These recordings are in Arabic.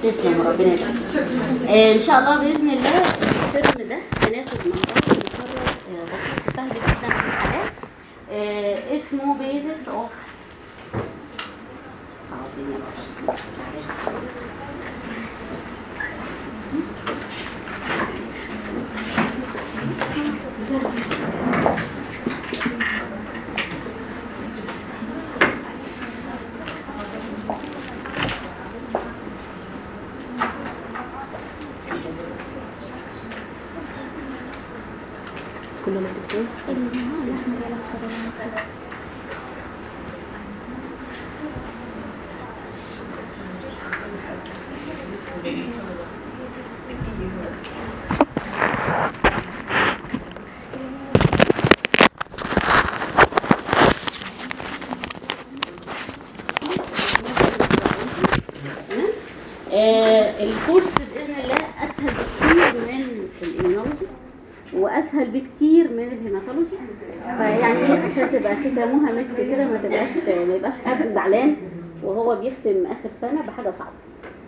تسلم ربنا يبارك. ان شاء الله باذن الله الترم ده هناخد مع بعض محاضره بسيط وسهل جدا في الحياه اسمه بيزكس اوف الكورس باذن الله اسهل بكتير من الاميونولوجي واسهل بكتير من الهيماتولوجي، فيعني عشان تبقى ختامها مسك كده ما يبقاش حد زعلان وهو بيختم اخر سنه بحاجه صعبه.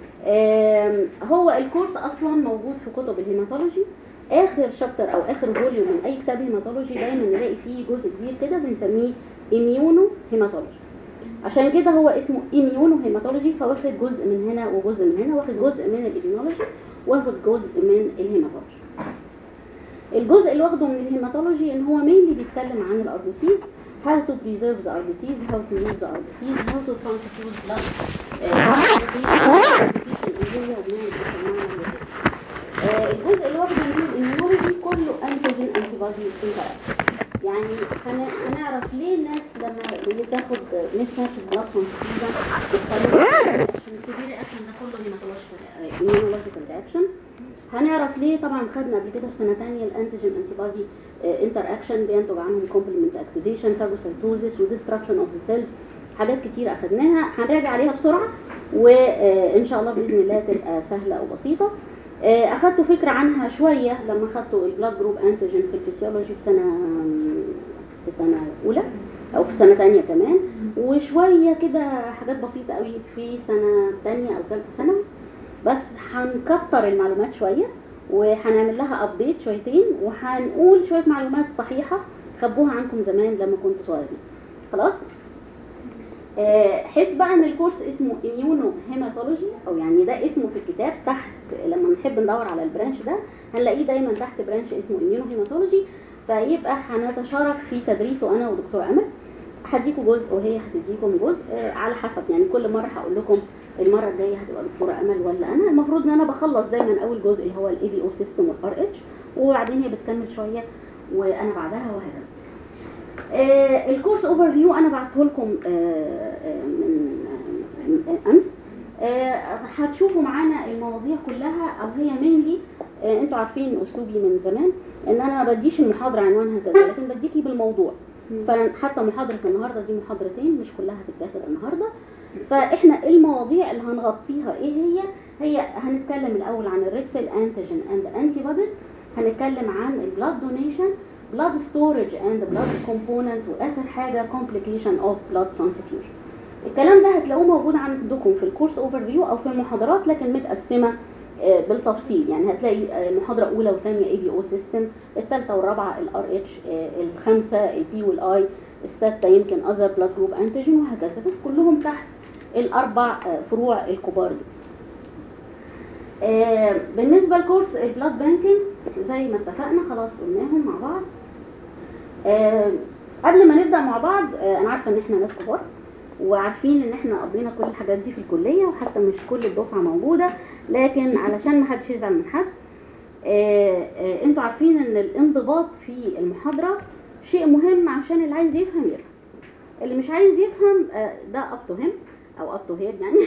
هو الكورس اصلا موجود في كتب الهيماتولوجي، اخر شابتر او اخر فوليوم من اي كتاب هيماتولوجي دايما نلاقي فيه جزء كبير كده بنسميه اميونو هيماتولوجي، عشان كده هو اسمه اميونو هيماتولوجي، فواخد جزء من هنا وجزء من هنا، واخد جزء من الاميونولوجي واخد جزء من الهيماتولوجي. الجزء اللي واخده من الهيماتولوجي ان هو مينلي بيتكلم عن الار بي سيز، how to preserve the RBCs, how to use the RBCs, how to transfuse blood. الجزء اللي واخده من الاميونولوجي كله انتيجين انتي بودي انتراكشن، يعني هنعرف ليه الناس لما بتاخد نسبة بلاد ترانسفيوجن عشان السيفير اكشن ده كله هيماتولوجيكال رياكشن. هنعرف ليه، طبعا خدنا قبل كده في سنه ثانيه الانتيجين انتي بودي انتر اكشن بينتج عنهم كومبلمنت اكتيفيشن، فاجوسايتوزيس وديستراكشن اوف ذا سيلز، حاجات كتير اخدناها هنراجع عليها بسرعه وان شاء الله باذن الله تبقى سهله وبسيطه. اخدتوا فكره عنها شويه لما اخدتوا البلاد جروب انتيجين في الفسيولوجي في سنه اولى او في سنه ثانيه كمان، وشويه كده حاجات بسيطه قوي في سنه ثانيه او ثالثه ثانوي، بس هنكتر المعلومات شويه وهنعمل لها ابديت شويتين وهنقول شويه معلومات صحيحه خبوها عنكم زمان لما كنتوا صغيرين. خلاص حس بقى ان الكورس اسمه اميونو هيماتولوجي، او يعني ده اسمه في الكتاب تحت، لما نحب ندور على البرانش ده هنلاقيه دايما تحت برانش اسمه اميونو هيماتولوجي، فيبقى هنتشارك في تدريسه انا ودكتور امل، هديكم جزء وهي هتديكم جزء على حسب، يعني كل مره هقول لكم المره الجايه هتبقى دكتوره امل ولا انا. المفروض ان انا بخلص دايما اول جزء اللي هو الاي بي او سيستم والار اتش، وبعدين هي بتكمل شويه وانا بعدها وهكذا. الكورس اوفر فيو انا بعته لكم من امس، هتشوفوا معانا المواضيع كلها، او هي مينلي انتوا عارفين اسلوبي من زمان ان انا ما بديش المحاضره عنوانها كذا، لكن بديكي بالموضوع. فحتى محاضره النهارده دي محاضرتين مش كلها هتتاخد النهارده، فاحنا المواضيع اللي هنغطيها ايه هي هنتكلم الاول عن الريد سيل انتيجين اند انتي بوديز، هنتكلم عن البلاد دونيشن، blood storage and blood component، واخر حاجه complication of blood transfusion. الكلام ده هتلاقوه موجود عندكم في الكورس اوفر فيو او في المحاضرات، لكن متقسمه بالتفصيل، يعني هتلاقي المحاضره الاولى والثانيه اي بي او سيستم، الثالثه والرابعه الار اتش، الخامسه البي والاي، السادسه يمكن اذر بلاد جروب انتيجين وهكذا، بس كلهم تحت الاربع فروع الكبار دي. بالنسبه لكورس البلاد بانكينج زي ما اتفقنا خلاص قلناهم مع بعض. قبل ما نبدا مع بعض انا عارفه ان احنا ناس كبار وعارفين ان احنا قضينا كل الحاجات دي في الكليه، وحتى مش كل الدفعه موجوده، لكن علشان ما حدش يزعل من حد انتوا عارفين ان الانضباط في المحاضره شيء مهم عشان اللي عايز يفهم يفهم، اللي مش عايز يفهم ده اب تو هيم او اب تو هير، يعني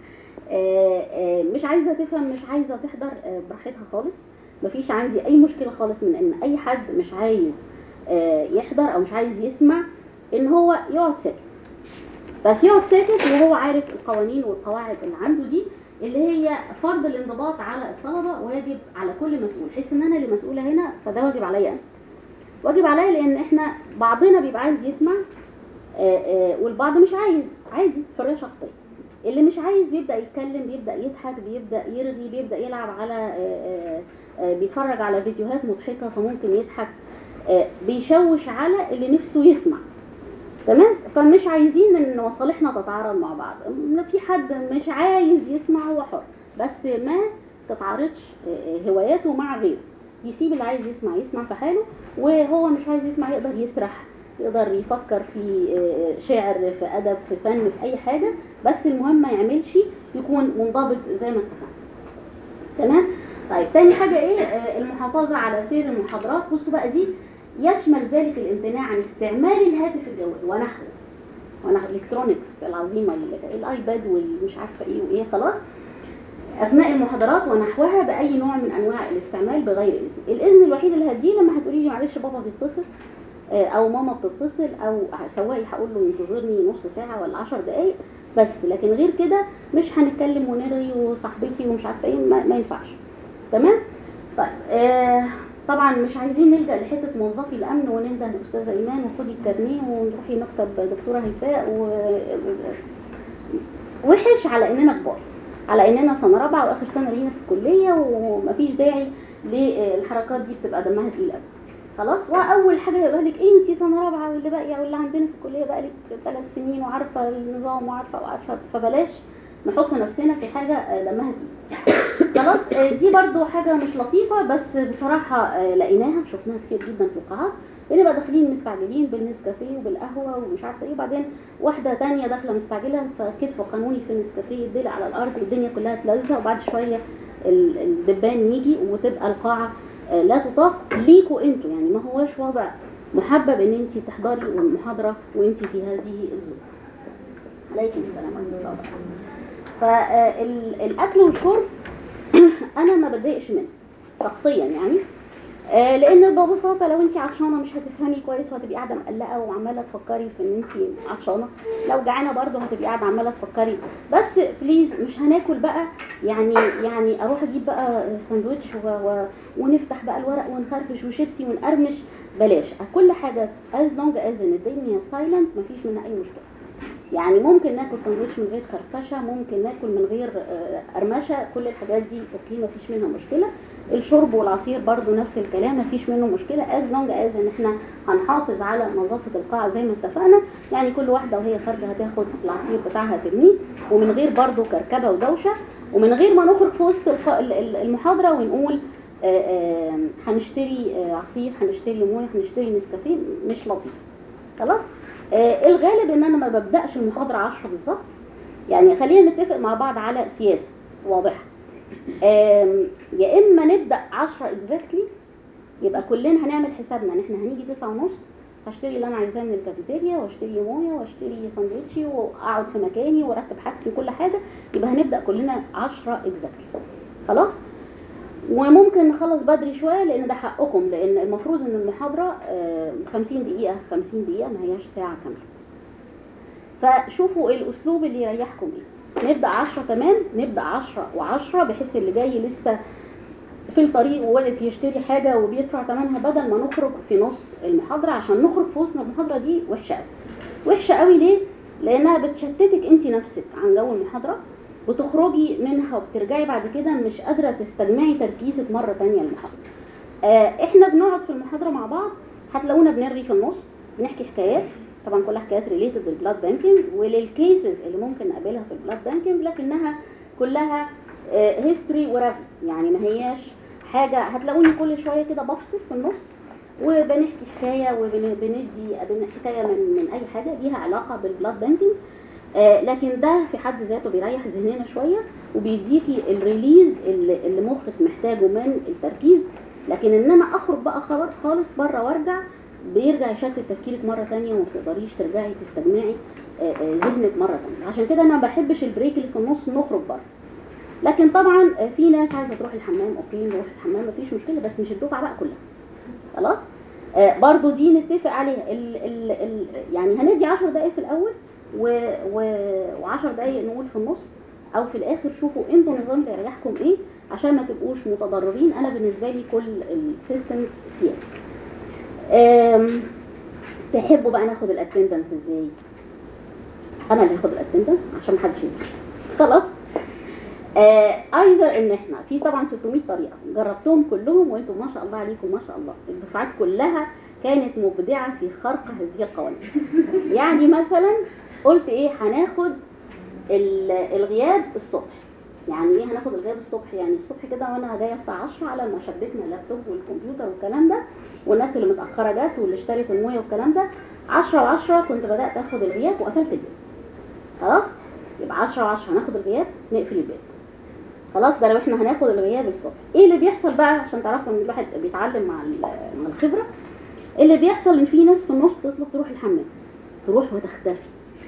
مش عايزه تفهم مش عايزه تحضر براحتها خالص، مفيش عندي اي مشكله خالص من ان اي حد مش عايز يحضر او مش عايز يسمع ان هو يقعد ساكت، بس يقعد ساكت وهو عارف القوانين والقواعد اللي عنده دي، اللي هي فرض الانضباط على الطلبه واجب على كل مسؤول، حيث ان انا اللي مسؤوله هنا فده واجب عليا انا، واجب عليا لان احنا بعضنا بيبقى عايز يسمع والبعض مش عايز، عادي حريه شخصيه. اللي مش عايز عايز بيبدا يتكلم، بيبدا يضحك، بيبدا يرغي، بيبدا يلعب على بيتفرج على فيديوهات مضحكه فممكن يضحك، بيشوش على اللي نفسه يسمع. تمام؟ فمش عايزين ان مصالحنا تتعارض مع بعض. في حد مش عايز يسمع هو حر، بس ما تتعارضش هواياته مع غيره. يسيب اللي عايز يسمع يسمع في حاله، وهو مش عايز يسمع يقدر يسرح، يقدر يفكر في شعر، في ادب، في فن، في اي حاجه، بس المهم ما يعملش، يكون منضبط زي ما اتفقنا. تمام؟ طيب تاني حاجه ايه؟ المحافظه على سير المحاضرات. بصوا بقى دي يشمل ذلك الامتناع عن استعمال الهاتف الجوال ونحو الالكترونيكس العظيمه، الايباد والمش عارفه ايه وايه، خلاص، اثناء المحاضرات ونحوها باي نوع من انواع الاستعمال بغير اذن. الاذن الوحيد اللي هديه لما هتقولي لي معلش بابا بيتصل او ماما بتتصل او سواقي هقول له ينتظرني نص ساعه ولا 10 دقائق بس، لكن غير كده مش هنتكلم ونرغي وصاحبتي ومش عارفه ايه، ما ينفعش. تمام؟ طيب طبعا مش عايزين نلجا لحته موظفي الامن وننده الاستاذه ايمان وخدي الكارنيه ونروحي مكتب دكتوره هيفاء وحش على اننا كبار، على اننا سنه رابعه واخر سنه لينا في الكليه ومفيش داعي للحركات دي، بتبقى دمها تقيل قوي. خلاص، واول حاجه هيقول لك ايه، انت سنه رابعه واللي باقيه واللي عندنا في الكليه بقى لك 3 سنين وعارفه النظام وعارفه، فبلاش نحط نفسنا في حاجه دمها تقيل. خلاص، دي برضو حاجه مش لطيفه، بس بصراحه لقيناها شفناها كتير جدا في القاعات. بنبقى داخلين مستعجلين بالنسكافيه وبالقهوه ومش عارفه ايه، وبعدين واحده تانية داخله مستعجله فكتف قانوني في النسكافيه يدلق على الارض والدنيا كلها تلزق، وبعد شويه الدبان يجي وتبقى القاعه لا تطاق ليكوا انتوا. يعني ما هوش وضع محبب ان انت تحضري المحاضره وانت في هذه الظروف. عليكم السلام ورحمه الله وبركاته. فالاكل والشرب انا ما بتضايقش منه شخصيا، يعني لان ببساطه لو انت عطشانه مش هتفهمي كويس وهتبقي قاعده مقلقه وعماله تفكري في ان انت عطشانه، لو جعانه برضه هتبقي قاعده عماله تفكري. بس بليز مش هناكل بقى يعني اروح اجيب بقى ساندوتش ونفتح بقى الورق ونخرفش وشيبسي ونقرمش، بلاش. كل حاجه از لونج از ان الدنيا سايلنت مفيش منها اي مشكله. يعني ممكن ناكل ساندوتش من غير خرفشه، ممكن ناكل من غير قرمشه، كل الحاجات دي اوكي مفيش منها مشكله. الشرب والعصير برضو نفس الكلام مفيش منه مشكله، از لونج از ان احنا هنحافظ على نظافه القاعه زي ما اتفقنا. يعني كل واحده وهي خارجه هتاخد العصير بتاعها ترميه، ومن غير برضو كركبه ودوشه، ومن غير ما نخرج في وسط المحاضره ونقول هنشتري عصير، هنشتري مويه، هنشتري نسكافيه، مش لطيف. خلاص، الغالب ان انا ما ببداش المحاضره 10 بالظبط. يعني خلينا نتفق مع بعض على سياسه واضحه، يا اما نبدا 10 اكزاكتلي، يبقى كلنا هنعمل حسابنا ان احنا هنيجي 9:30، هشتري اللي انا عايزاه من الكافيتيريا واشتري مويه واشتري ساندوتشي واقعد في مكاني وارتب حاجتي وكل حاجه، يبقى هنبدا كلنا 10 اكزاكتلي. خلاص، وممكن نخلص بدري شويه لان ده حقكم، لان المفروض ان المحاضره 50 دقيقه 50 دقيقه، ما هياش ساعه كامله. فشوفوا الاسلوب اللي يريحكم ايه. نبدا 10 تمام، نبدا 10 و10 بحيث اللي جاي لسه في الطريق وواقف يشتري حاجه وبيدفع ثمنها، بدل ما نخرج في نص المحاضره. عشان نخرج في وسط المحاضره دي وحشه قوي. وحشه قوي ليه؟ لانها بتشتتك انت نفسك عن جو المحاضره، بتخرجي منها وبترجعي بعد كده مش قادره تستجمعي تركيزك مره ثانيه المحاضره. احنا بنقعد في المحاضره مع بعض، هتلاقونا بنرغي في النص، بنحكي حكايات، طبعا كل حكايات ريليتد للبلاد بانكينج وللكيسز اللي ممكن نقابلها في البلاد بانكينج، لكنها كلها هيستوري ورغي، يعني ما هياش حاجه. هتلاقوني كل شويه كده بفصل في النص وبنحكي حكايه وبندي حكايه من اي حاجه ليها علاقه بالبلاد بانكينج. لكن ده في حد ذاته بيريح ذهننا شويه وبيديكي الريليز اللي مخك محتاجه من التركيز. لكن ان انا اخرج بقى خالص بره وارجع، بيرجع يشتت تفكيرك مره ثانيه وما تقدريش ترجعي تستجمعي ذهنك مره ثانيه. عشان كده انا ما بحبش البريك اللي في النص نخرج بره. لكن طبعا في ناس عايزه تروح الحمام، اوكي نروح الحمام مفيش مشكله، بس مش الدفعه بقى كلها. خلاص، برضو دي نتفق عليها. يعني هندي 10 دقائق في الاول و10 دقائق نقول في النص او في الاخر. شوفوا انتوا النظام اللي يريحكم ايه عشان ما تبقوش متضررين. انا بالنسبه لي كل السيستمز سياسه. تحبوا بقى ناخد الاتندنس ازاي؟ انا اللي هاخد الاتندنس عشان محدش يزعل. خلاص. ايزر ان احنا في طبعا 600 طريقه جربتهم كلهم، وانتم ما شاء الله عليكم ما شاء الله الدفعات كلها كانت مبدعه في خرق هذه القوانين. يعني مثلا قلت ايه، هناخد الغياب الصبح. يعني ايه هناخد الغياب الصبح؟ يعني الصبح كده وانا جايه الساعه 10 على ما شبكنا اللابتوب والكمبيوتر والكلام ده، والناس اللي متاخره جت واللي اشترت المويه والكلام ده، 10 و10 كنت بدات اخد الغياب وقفلت الباب. خلاص، يبقى 10 و10 هناخد الغياب نقفل الباب. خلاص، ده لو احنا هناخد الغياب الصبح. ايه اللي بيحصل بقى عشان تعرفوا ان الواحد بيتعلم مع الخبره؟ اللي بيحصل ان في ناس في النص تطلب تروح الحمام، تروح وتختفي.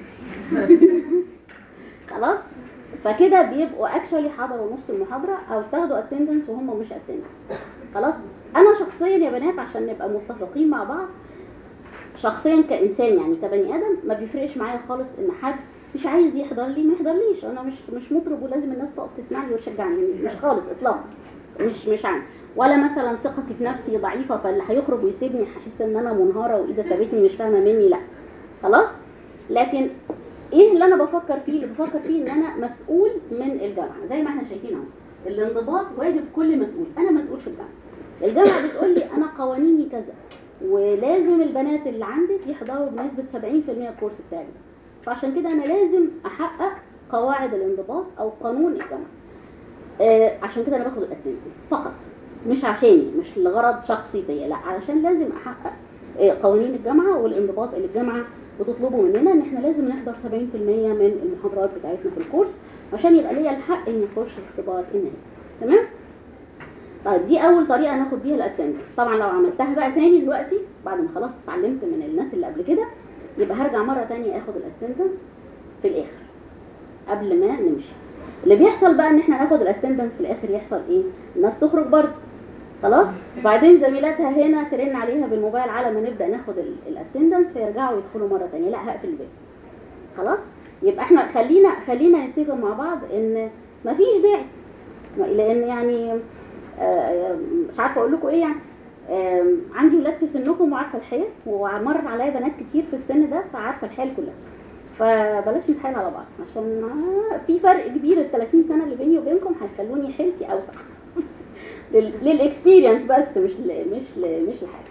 خلاص، فكده بيبقوا اكشولي حضروا نص المحاضره او تاخدوا اتندنس وهم مش اتندنس. خلاص، انا شخصيا يا بنات عشان نبقى متفقين مع بعض، شخصيا كانسان يعني كبني ادم ما بيفرقش معايا خالص ان حد مش عايز يحضر لي ما يحضرليش. انا مش مطرب ولازم الناس تقف تسمعني وتشجعني، مش خالص اطلاقا. مش عندي، ولا مثلا ثقتي في نفسي ضعيفه فاللي هيخرج ويسيبني هحس ان انا منهاره واذا سابتني مش فاهمه مني، لا. خلاص، لكن ايه اللي انا بفكر فيه؟ اللي بفكر فيه ان انا مسؤول من الجامعه، زي ما احنا شايفين اهو. الانضباط واجب كل مسؤول. انا مسؤول في الجامعه بتقول لي انا قوانيني كذا، ولازم البنات اللي عندك يحضروا بنسبه 70% الكورس بتاعي ده. فعشان كده انا لازم احقق قواعد الانضباط او قانون الجامعه. عشان كده انا باخد الاتندنس فقط، مش عشاني، مش لغرض شخصي فيا، لا، علشان لازم احقق قوانين الجامعه والانضباط اللي الجامعه بتطلبه مننا، ان احنا لازم نحضر 70% من المحاضرات بتاعتنا في الكورس عشان يبقى ليا الحق اني اخش اختبار النهائي. تمام؟ طيب دي اول طريقه ناخد بيها الاتندنس. طبعا لو عملتها بقى تاني دلوقتي بعد ما خلاص اتعلمت من الناس اللي قبل كده، يبقى هرجع مره تانية اخد الاتندنس في الاخر قبل ما نمشي. اللي بيحصل بقى ان احنا ناخد الاتندنس في الاخر، يحصل ايه؟ الناس تخرج برضه خلاص، وبعدين زميلاتها هنا ترن عليها بالموبايل على ما نبدا ناخد الاتندنس، فيرجعوا يدخلوا مره تانية، لا هقفل الباب. خلاص، يبقى احنا خلينا نتفق مع بعض ان مفيش داعي، لان يعني مش عارفه اقول لكم ايه يعني. عندي ولاد في سنكم وعارفه الحيل، ومرت عليا بنات كتير في السن ده فعارفه الحيل كلها. فبلاش نتحايل على بعض عشان في فرق كبير. ال 30 سنه اللي بيني وبينكم هيخلوني حيلتي اوسع للاكسبيرينس بس، مش لحاجه.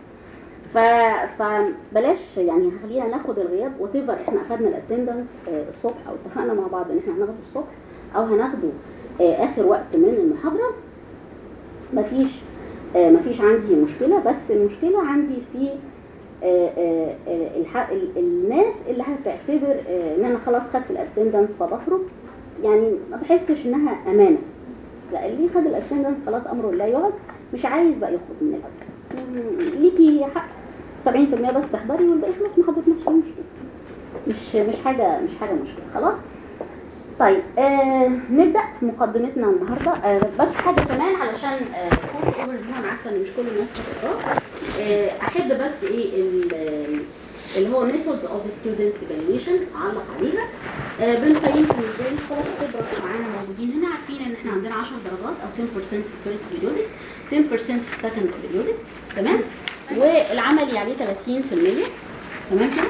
فبلاش يعني، خلينا ناخد الغياب وتفر. احنا اخدنا الاتندنس الصبح او اتفقنا مع بعض ان احنا هناخده الصبح او هناخده اخر وقت من المحاضره، مفيش عندي مشكله. بس المشكله عندي في الناس اللي هتعتبر ان انا خلاص خدت الاتندنس فبخرج، يعني ما بحسش انها امانه. لا، اللي خد الاتندنس خلاص امره لا يقعد، مش عايز بقى يخرج من الاول. ليكي حق 70% بس تحضري والباقي خلاص ما حضرتناش، مش حاجه مشكله. خلاص. طيب نبدا في مقدمتنا النهارده. بس حاجه كمان علشان كورس اوفر فيو، انا عارفه ان مش كل الناس هتقراه. احب بس ايه اللي هو ميثودز اوف ستودنت ايفالويشن اعلق عليها. بنقيمكم ازاي؟ خلاص خبره معانا موجودين هنا، عارفين ان احنا عندنا 10 درجات او 10% في الفيرست بيريودك، 10% في السكند بيريودك. تمام؟ والعملي عليه 30%. تمام كده؟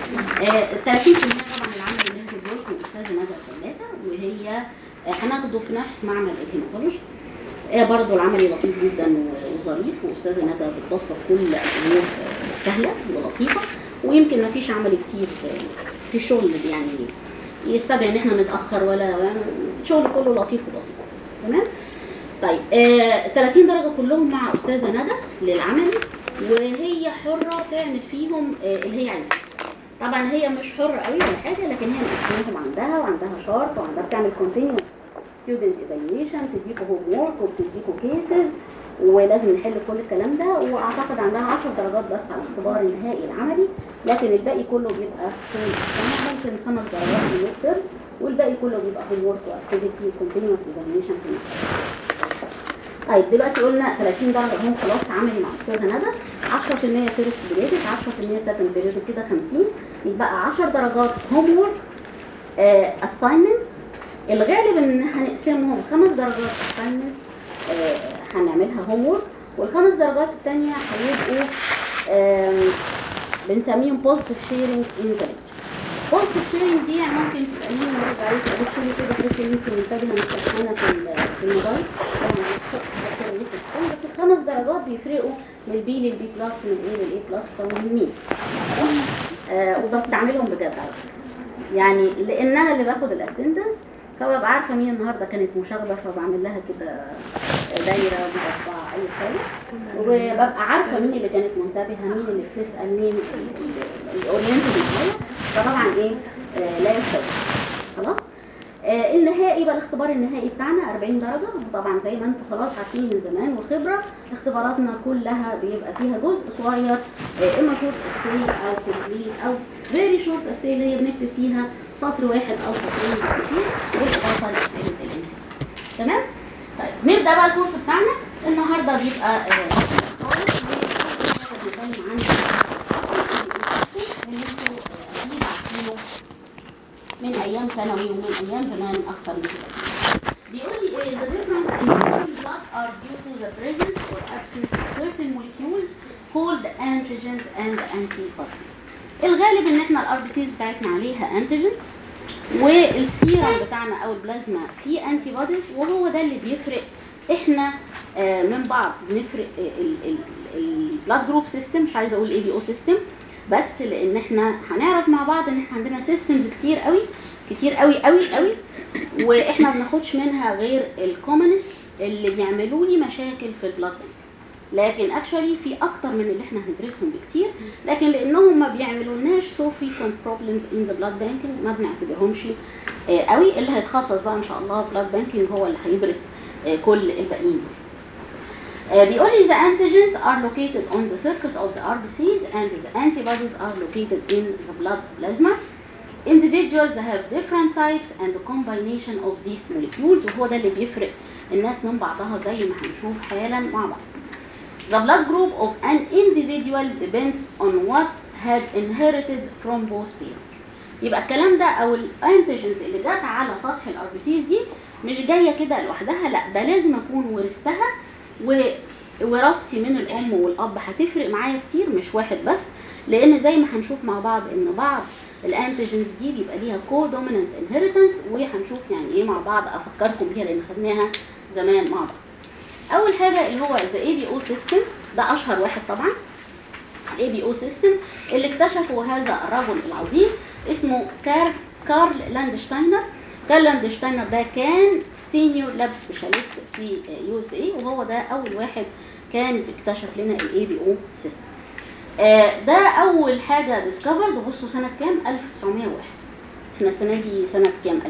30% طبعا العمل اللي هتدوه لكم استاذه ندى الفلاته، وهي هناخده في نفس معمل الهيماتولوجي. برضه العملي لطيف جدا وظريف، واستاذه ندى بتبسط كل الامور سهله ولطيفه، ويمكن ما فيش عمل كتير في الشغل يعني يستدعي ان احنا نتاخر، ولا الشغل كله لطيف وبسيط. تمام؟ طيب 30 درجه كلهم مع استاذه ندى للعملي، وهي حره تعمل فيهم اللي هي عايزاه. طبعا هي مش حره قوي ولا حاجه، لكن هي مقسمهم وعندها شارت وعندها بتعمل كونتينيوس ستودنت ايفالويشن، بتديكوا هوم وورك وبتديكوا كيسز ولازم نحل كل الكلام ده. واعتقد عندها 10 درجات بس على الاختبار النهائي العملي، لكن الباقي كله بيبقى طول السنه، ممكن 5 درجات في الميد، والباقي كله بيبقى هوم وورك واكتيفيتي وكونتينيوس ايفالويشن في المستشفى. طيب دلوقتي قلنا 30 درجه هم خلاص عملي مع استاذه ندى، 10% فيرست بريدك، 10% سكند بريدك، كده 50. يبقى 10 درجات هوم وورك اساينمنت. الغالب ان هنقسمهم 5 درجات اساينمنت هنعملها هوم وورك، والخمس درجات الثانيه هيبقوا بنسميهم بوزيتيف شيرنج ان ذا. بورت شيرنج دي يعني ممكن تساليني نرد عليك ادخلي كده بحيث ان انت منتبهه مش سرحانه في الموبايل. بس ال5 درجات بيفرقوا من البي للبي بلس ومن الاي للاي بلس، فمهمين وبستعملهم بجد على فكره. يعني لان انا اللي باخد الاتندنس فببقى عارفه مين النهارده كانت مشاغبه، فبعمل لها كده دايره مربعه اي حاجه، وببقى عارفه مين اللي كانت منتبهه، مين اللي بتسال، مين الاورينتد معايا. فطبعا ايه لا يختلف. خلاص. النهائي بقى الاختبار النهائي بتاعنا 40 درجه، وطبعا زي ما انتم خلاص عارفين من زمان وخبره اختباراتنا كلها بيبقى فيها جزء صغير اما شورت اساي او كومبليت او فيري شورت اساي اللي هي بنكتب فيها سطر واحد او سطرين بالكثير، بالاضافه لاسئله الام سي. تمام؟ طيب نبدا بقى الكورس بتاعنا. النهارده بيبقى خالص بنتكلم عن من ايام ثانوي ومن ايام زمان اكتر من كده. بيقول لي ايه the difference in blood are due to the presence or absence of certain molecules called antigens and antibodies. الغالب ان احنا الار بي سيز بتاعتنا عليها انتيجنز، والسيرم بتاعنا او البلازما فيه انتي بوديز، وهو ده اللي بيفرق احنا من بعض. بنفرق البلاد جروب سيستم، مش عايزه اقول اي بي او سيستم بس، لان احنا هنعرف مع بعض ان احنا عندنا سيستمز كتير قوي كتير قوي قوي قوي، واحنا ما بناخدش منها غير الكومنست اللي بيعملوا لي مشاكل في البلاد بانك. لكن اكشولي في اكتر من اللي احنا هندرسهم بكتير، لكن لانهم ما بيعملولناش سو فريكوينت بروبلمز ان ذا بلاد بانكينج ما بنعتبرهمش قوي. اللي هيتخصص بقى ان شاء الله بلاد بانكينج هو اللي هيدرس كل الباقيين. بيقول لي the antigens are located on the surface of the RBCs and the antibodies are located in the blood plasma. Individuals have different types and the combination of these molecules، وهو ده اللي بيفرق الناس من بعضها زي ما هنشوف حالا مع بعض. The blood group of an individual depends on what had inherited from both parents. يبقى الكلام ده او الانتيجنز اللي جت على سطح الار بي سيز دي مش جايه كده لوحدها، لا ده لازم اكون ورثتها، ووراثتي من الام والاب هتفرق معايا كتير مش واحد بس، لان زي ما هنشوف مع بعض ان بعض الانتيجنز دي بيبقى ليها كو دومينانت انهيرتنس، وهنشوف يعني ايه مع بعض، افكركم بيها لان خدناها زمان مع بعض. اول حاجه اللي هو ذا اي بي او سيستم، ده اشهر واحد طبعا. الاي بي او سيستم اللي اكتشفه هذا الرجل العظيم اسمه كارل لاندشتاينر. كارل لاندشتاينر ده كان سينيور لاب سبيشاليست في يو اس اي، وهو ده اول واحد كان اكتشف لنا الاي بي او سيستم. ده اول حاجه ديسكفرد. بصوا سنه كام؟ 1901. احنا السنه دي سنه كام؟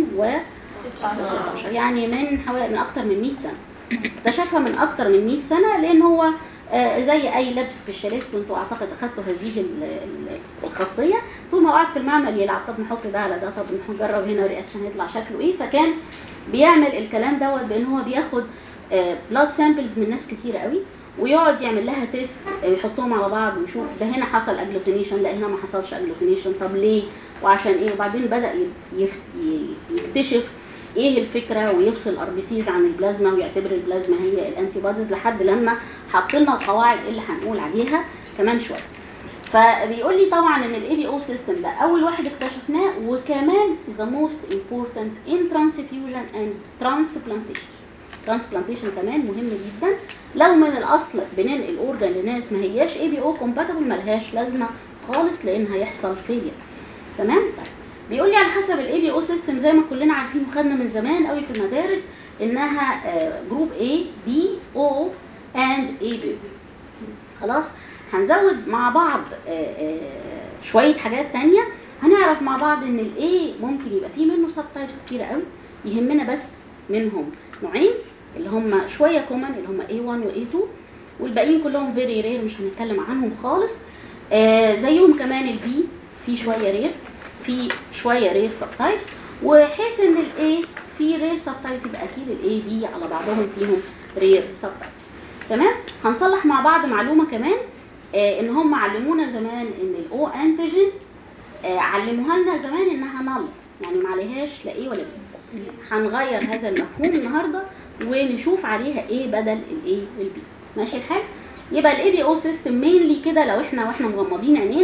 2016، يعني من حوالي من اكتر من 100 سنه. اكتشفها من اكتر من 100 سنه، لان هو زي اي لاب سبيشاليست، وانتوا اعتقد اخدتوا هذه الخاصيه، طول ما قعد في المعمل يلعب طب نحط ده على ده، طب نجرب هنا رياكشن هيطلع شكله ايه. فكان بيعمل الكلام دوت بان هو بياخد بلاد سامبلز من ناس كتير قوي، ويقعد يعمل لها تيست، يحطهم على بعض ويشوف ده هنا حصل اجلوتينيشن، لا هنا ما حصلش اجلوتينيشن، طب ليه وعشان ايه. وبعدين بدا يكتشف ايه الفكره، ويفصل ار بي سيز عن البلازما، ويعتبر البلازما هي الانتي بوديز، لحد لما حط لنا القواعد اللي هنقول عليها كمان شويه. فبيقول لي طبعا ان الاي بي او سيستم ده اول واحد اكتشفناه، وكمان the most important in transfusion and transplantation. transplantation كمان مهم جدا. لو من الاصل بننقل اورجان لناس ما هياش اي بي او كومباتبل ملهاش لازمه خالص، لان هيحصل فيلير. تمام؟ طيب بيقول لي على حسب الاي بي او سيستم زي ما كلنا عارفين وخدنا من زمان قوي في المدارس انها جروب A B O and AB. خلاص هنزود مع بعض شويه حاجات تانية. هنعرف مع بعض ان الاي ممكن يبقى فيه منه سب تايبس كتيره قوي، يهمنا بس منهم نوعين اللي هم شويه كومن، اللي هم A1 و A2، والباقيين كلهم فيري رير مش هنتكلم عنهم خالص. زيهم كمان البي في شويه رير، في شويه رير سب تايبس، وحيث ان الاي في رير سب تايبس يبقى اكيد الاي بي على بعضهم فيهم رير سب تايبس. تمام؟ هنصلح مع بعض معلومه كمان، ان هم علمونا زمان ان الاو انتيجين علموها لنا زمان انها نل، يعني ما عليهاش لا ايه ولا بي. هنغير هذا المفهوم النهارده ونشوف عليها ايه بدل الاي والبي. ماشي الحال؟ يبقى الاي بي او سيستم مينلي كده لو احنا واحنا مغمضين عينينا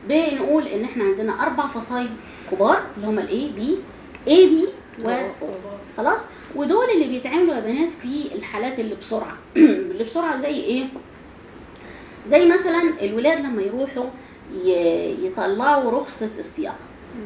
بنقول ان احنا عندنا 4 فصائل كبار اللي هم الاي بي اي بي و خلاص. ودول اللي بيتعملوا يا بنات في الحالات اللي بسرعه اللي بسرعه زي ايه؟ زي مثلا الولاد لما يروحوا يطلعوا رخصه السياقه،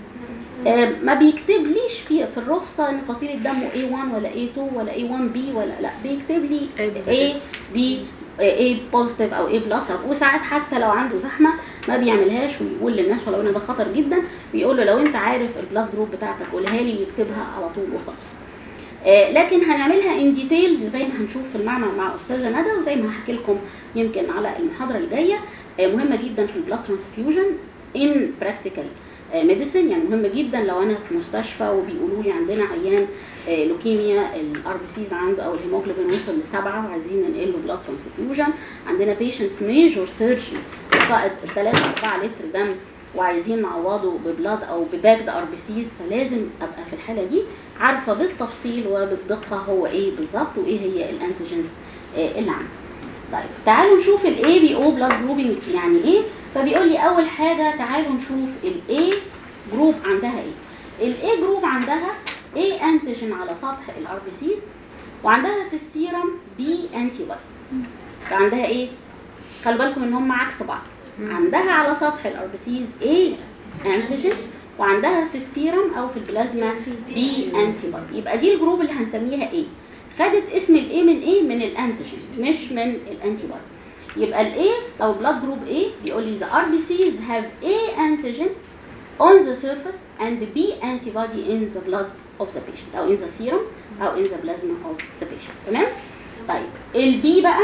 ما بيكتبليش في الرخصه ان فصيله دمه A1 ولا A2 ولا A1B ولا لا، بيكتب لي A B A بوزيتيف او A بلس، وساعات حتى لو عنده زحمه ما بيعملهاش ويقول للناس ولو ان ده خطر جدا، بيقول له لو انت عارف البلاد جروب بتاعتك قولها لي ويكتبها على طول وخلاص. لكن هنعملها ان ديتيلز زي ما هنشوف في المعمل مع استاذه ندى، وزي ما هحكي لكم يمكن على المحاضره الجايه. مهمه جدا في البلاد ترانسفيوجن ان براكتيكال ميديسن، يعني مهم جدا لو انا في مستشفى وبيقولوا لي عندنا عيان لوكيميا الار بي سيز عنده او الهيموجلوبين وصل ل7 وعايزين ننقل له بلاد ترانسفيوجن، عندنا بيشنت في ميجور سيرجري فقد 3-4 لتر دم وعايزين نعوضه ببلاد او بباكد ار بي سيز، فلازم ابقى في الحاله دي عارفه بالتفصيل وبالدقه هو ايه بالظبط وايه هي الانتيجنز اللي عنده. طيب تعالوا نشوف الاي بي او بلاد جروبنج يعني ايه. فبيقول لي اول حاجه تعالوا نشوف الاي جروب عندها ايه. الاي جروب عندها اي انتيجين على سطح الار بي سيز، وعندها في السيرم بي انتي بودي. فعندها ايه؟ خلوا بالكم ان هم عكس بعض، عندها على سطح الار بي سيز اي انتيجين وعندها في السيرم او في البلازما بي انتي بودي. يبقى دي الجروب اللي هنسميها ايه. خدت اسم الاي من ايه؟ من الانتيجين مش من الانتي بودي. يبقى الاي او بلاد جروب ايه بيقول لي the RBCs have A antigen on the surface and B antibody in the blood of the patient او in the serum او in the plasma of the patient. تمام؟ طيب البي بقى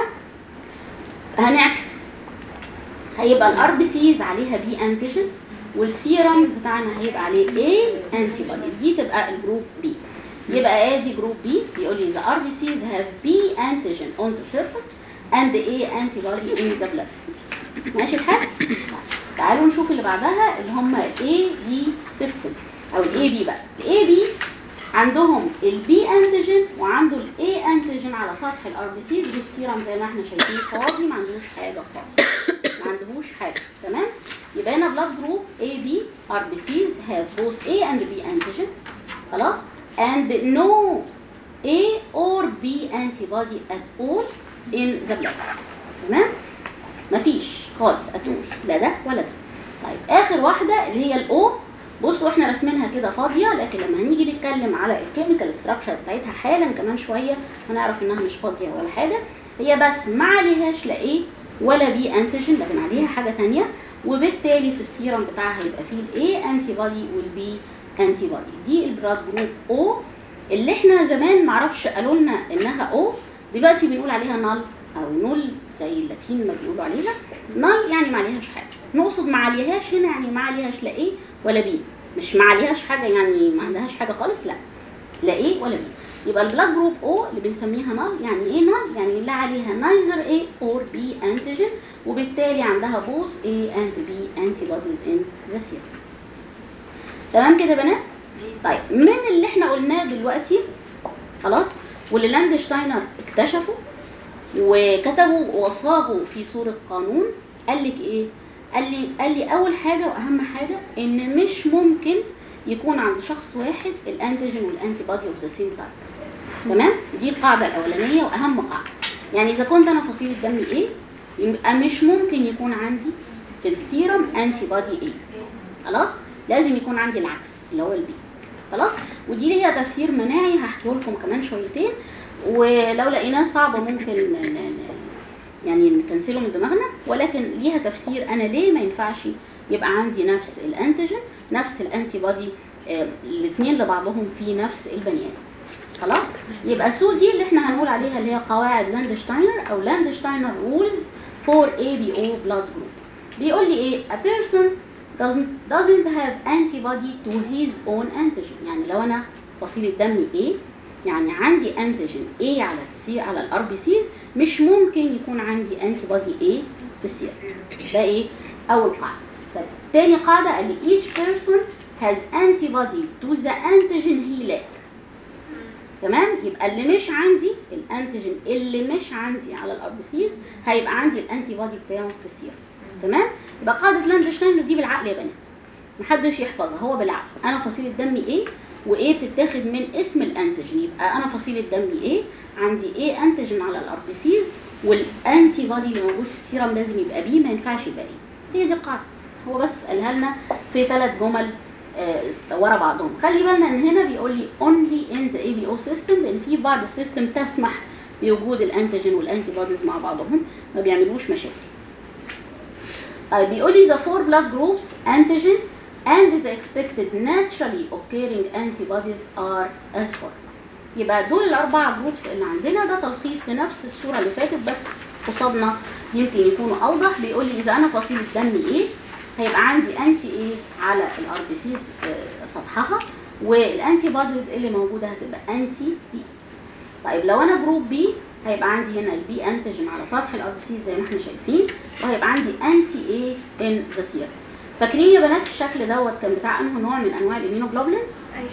هنعكس، هيبقى الار بي سيز عليها بي انتيجين والسيرم بتاعنا هيبقى عليه A antibody. دي تبقى الجروب بي. يبقى ادي جروب بي بيقول لي the RBCs have B antigen on the surface and A antibody in the blood. ماشي الحال؟ تعالوا نشوف اللي بعدها اللي هم الاي بي سيستم او الاي بي بقى. الاي بي عندهم البي انتيجين وعنده الاي انتيجين على سطح الار بي سي، والسيرم زي ما احنا شايفين فاضي ما عندوش حاجه خالص، ما عندهوش حاجه. تمام؟ يبقى هنا بلاد جروب اي بي ار بي سيز هاف بوث اي اند بي انتيجين خلاص and no A or B antibody at all in the plasma. تمام؟ مفيش خالص اتول لا ده ولا ده. طيب اخر واحده اللي هي الاو، بصوا احنا راسمينها كده فاضيه، لكن لما هنيجي نتكلم على الكيميكال ستراكشر بتاعتها حالا كمان شويه هنعرف انها مش فاضيه ولا حاجه، هي بس ما عليهاش لا ايه ولا بي انتيجين لكن عليها حاجه ثانيه، وبالتالي في السيرم بتاعها هيبقى فيه الاي انتي بودي والبي انتي بودي. دي البلاد جروب او اللي احنا زمان معرفش قالوا لنا انها او، دلوقتي بنقول عليها نال او نول زي اللاتين ما بيقولوا عليها. نال يعني ما عليهاش حاجه، نقصد ما عليهاش هنا يعني ما عليهاش لا ايه ولا بي، مش ما عليهاش حاجه يعني ما عندهاش حاجه خالص، لا ايه ولا بي. يبقى البلاد جروب او اللي بنسميها نال، يعني ايه نال؟ يعني لا عليها نايذر ايه اور بي انتيجين، وبالتالي عندها بوث اي اند بي انتي بوديز ان ذا سيرم. تمام كده يا بنات؟ طيب من اللي احنا قلناه دلوقتي خلاص واللي لاندشتاينر اكتشفوا وكتبوا وصاغوا في صورة قانون، قال لك ايه؟ قال لي اول حاجة واهم حاجة ان مش ممكن يكون عند شخص واحد الانتيجين والانتي بودي اوف ذا سيم تايب. تمام؟ دي القاعدة الاولانية واهم قاعدة. يعني اذا كنت انا فصيلة دمي ايه يبقى مش ممكن يكون عندي في السيرم انتي بودي ايه. خلاص؟ لازم يكون عندي العكس اللي هو البي. خلاص؟ ودي ليها تفسير مناعي هحكيه لكم كمان شويتين، ولو لقيناه صعب ممكن يعني نكنسله من دماغنا، ولكن ليها تفسير انا ليه ما ينفعش يبقى عندي نفس الانتيجين نفس الانتي بودي الاثنين لبعضهم في نفس البني ادم. خلاص؟ يبقى دي اللي احنا هنقول عليها اللي هي قواعد لاندشتاينر او لاندشتاينر رولز فور ABO blood group. بيقول لي ايه؟ a person doesn't have antibody to his own antigen. يعني لو انا فصيلة دمي A يعني عندي انتيجين A على الار بي سيز، مش ممكن يكون عندي انتي بودي A في السيرم. ده ايه؟ اول قاعدة. طيب تاني قاعدة قال لي each person has antibody to the antigen he lacked. تمام؟ يبقى اللي مش عندي الانتيجين اللي مش عندي على الار بي سيز هيبقى عندي الانتي بودي بتاعه في السيرم. تمام؟ يبقى قاعده لاندشتاين دي بالعقل يا بنات، محدش يحفظها، هو بالعقل. انا فصيله دمي ايه، وايه بتتاخد من اسم الانتيجين. يبقى انا فصيله دمي ايه، عندي ايه انتيجين على الار بي سيز، والانتي بودي اللي موجود في السيرم لازم يبقى بي، ما ينفعش يبقى ايه. هي دي القاعده، هو بس قالها لنا في 3 جمل ورا بعضهم. خلي بالنا ان هنا بيقول لي only in the ABO system، لان في بعض السيستم تسمح بوجود الانتيجين والانتي بوديز مع بعضهم، ما بيعملوش مشاكل. طيب بيقول لي the 4 blood groups antigen and the expected naturally occurring antibodies are as follows. يبقى دول الاربعه جروبس اللي عندنا، ده تلخيص لنفس الصوره اللي فاتت بس قصادنا يمكن يكونوا اوضح. بيقول لي اذا انا فصيله دمي ايه، هيبقى عندي انتي ايه على الار بي سي سطحها، والانتي بوديز اللي موجوده هتبقى انتي بي. طيب لو انا جروب بي، هيبقى عندي هنا البي انتيجين على سطح الار بي سي زي ما احنا شايفين، وهيبقى عندي انتي ايه ان ذا سيرم. فاكرين يا بنات الشكل دوت كان بتاع انه نوع من انواع الاميونوجلوبولينز؟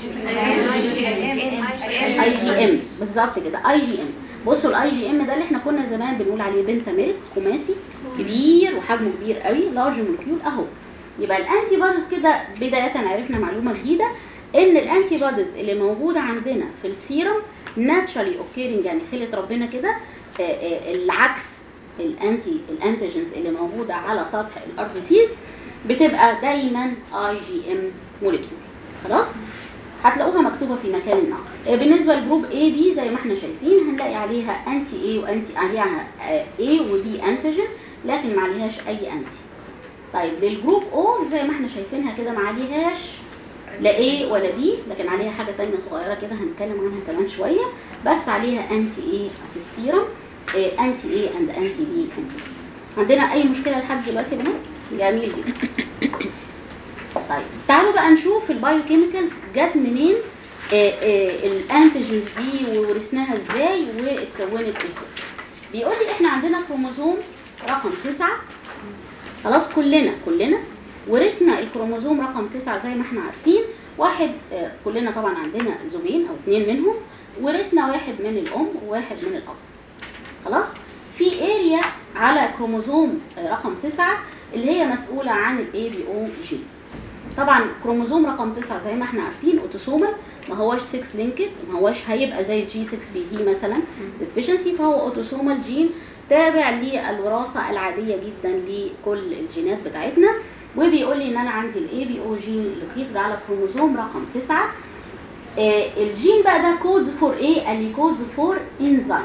اي جي ام بالظبط كده، اي جي ام. بصوا الاي جي ام ده اللي احنا كنا زمان بنقول عليه بنتاميريك، خماسي كبير وحجمه كبير قوي، لارج مولكيول اهو. يبقى الانتي بوديز كده بدايه عرفنا معلومه جديده، ان الانتي بوديز اللي موجوده عندنا في السيرم ناتشرالي اوكيرنج، يعني خلقه ربنا كده، العكس الانتيجينز اللي موجوده على سطح الار بي سيز بتبقى دايما اي جي ام مولكيول. خلاص هتلاقوها مكتوبه في مكان اخر. بالنسبه لجروب اي بي زي ما احنا شايفين هنلاقي عليها انتي اي وانتي، عليها اي وبي انتيجين لكن ما عليهاش اي انتي. طيب للجروب او زي ما احنا شايفينها كده ما عليهاش لا اي ولا بي، لكن عليها حاجه ثانيه صغيره كده هنتكلم عنها كمان شويه، بس عليها انتي اي في السيرم، انتي اي اند انتي بي. عندنا اي مشكله لحد دلوقتي يا بنات؟ جميل جدا. طيب تعالوا بقى نشوف البايوكيميكالز جت منين، الانتيجينز دي وورثناها ازاي واتكونت ازاي. بيقول لي احنا عندنا كروموزوم رقم 9، خلاص كلنا ورثنا الكروموزوم رقم 9 زي ما احنا عارفين. واحد كلنا طبعا عندنا زوجين او 2 منهم، ورثنا واحد من الام وواحد من الاب. خلاص في اريا على كروموزوم رقم 9 اللي هي مسؤوله عن الاي بي او جين. طبعا كروموزوم رقم 9 زي ما احنا عارفين اوتوسومال، ما هوش 6 لينكد، ما هوش هيبقى زي الجي 6 بي دي مثلا ديفيشنسي، فهو اوتوسومال جين تابع للوراثه العاديه جدا لكل الجينات بتاعتنا. وبيقول لي ان انا عندي الاي بي او جين لوكيتد على كروموزوم رقم 9. الجين بقى ده كودز فور ايه؟ قال لي كودز فور انزيم.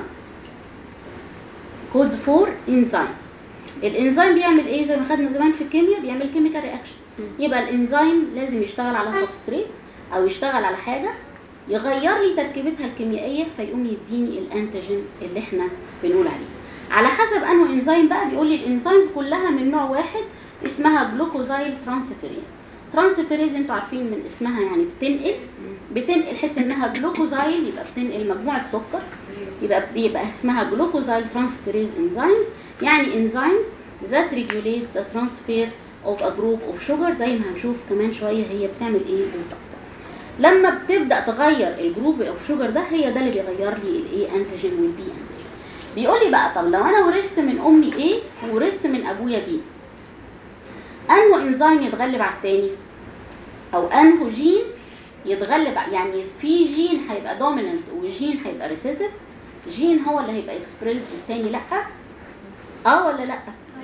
كودز فور انزيم. الانزيم بيعمل ايه؟ زي ما خدنا زمان في الكيمياء بيعمل كيميكال رياكشن. يبقى الانزيم لازم يشتغل على سبستريت او يشتغل على حاجه يغير لي تركيبتها الكيميائيه فيقوم يديني الانتيجين اللي احنا بنقول عليه. على حسب انه انزيم بقى بيقول لي الانزيمز كلها من نوع واحد اسمها جلوكوزايل ترانسفيريز. ترانسفيريز انتوا عارفين من اسمها يعني بتنقل حس انها جلوكوزايل، يبقى بتنقل مجموعه سكر، يبقى اسمها جلوكوزايل ترانسفيريز انزيمز، يعني انزيمز that regulate the transfer of a group of sugar. زي ما هنشوف كمان شويه هي بتعمل ايه بالظبط. لما بتبدا تغير الجروب اوف شوجر ده، هي ده اللي بيغير لي الاي انتيجين والبي انتيجين. بيقول لي بقى طب لو انا ورثت من امي ايه وورثت من ابويا بي، انه انزيم يتغلب على الثاني او انه جين يتغلب؟ يعني في جين هيبقى دوميننت وجين هيبقى ريسيسيف، جين هو اللي هيبقى اكسبريس والثاني لا. ولا لا؟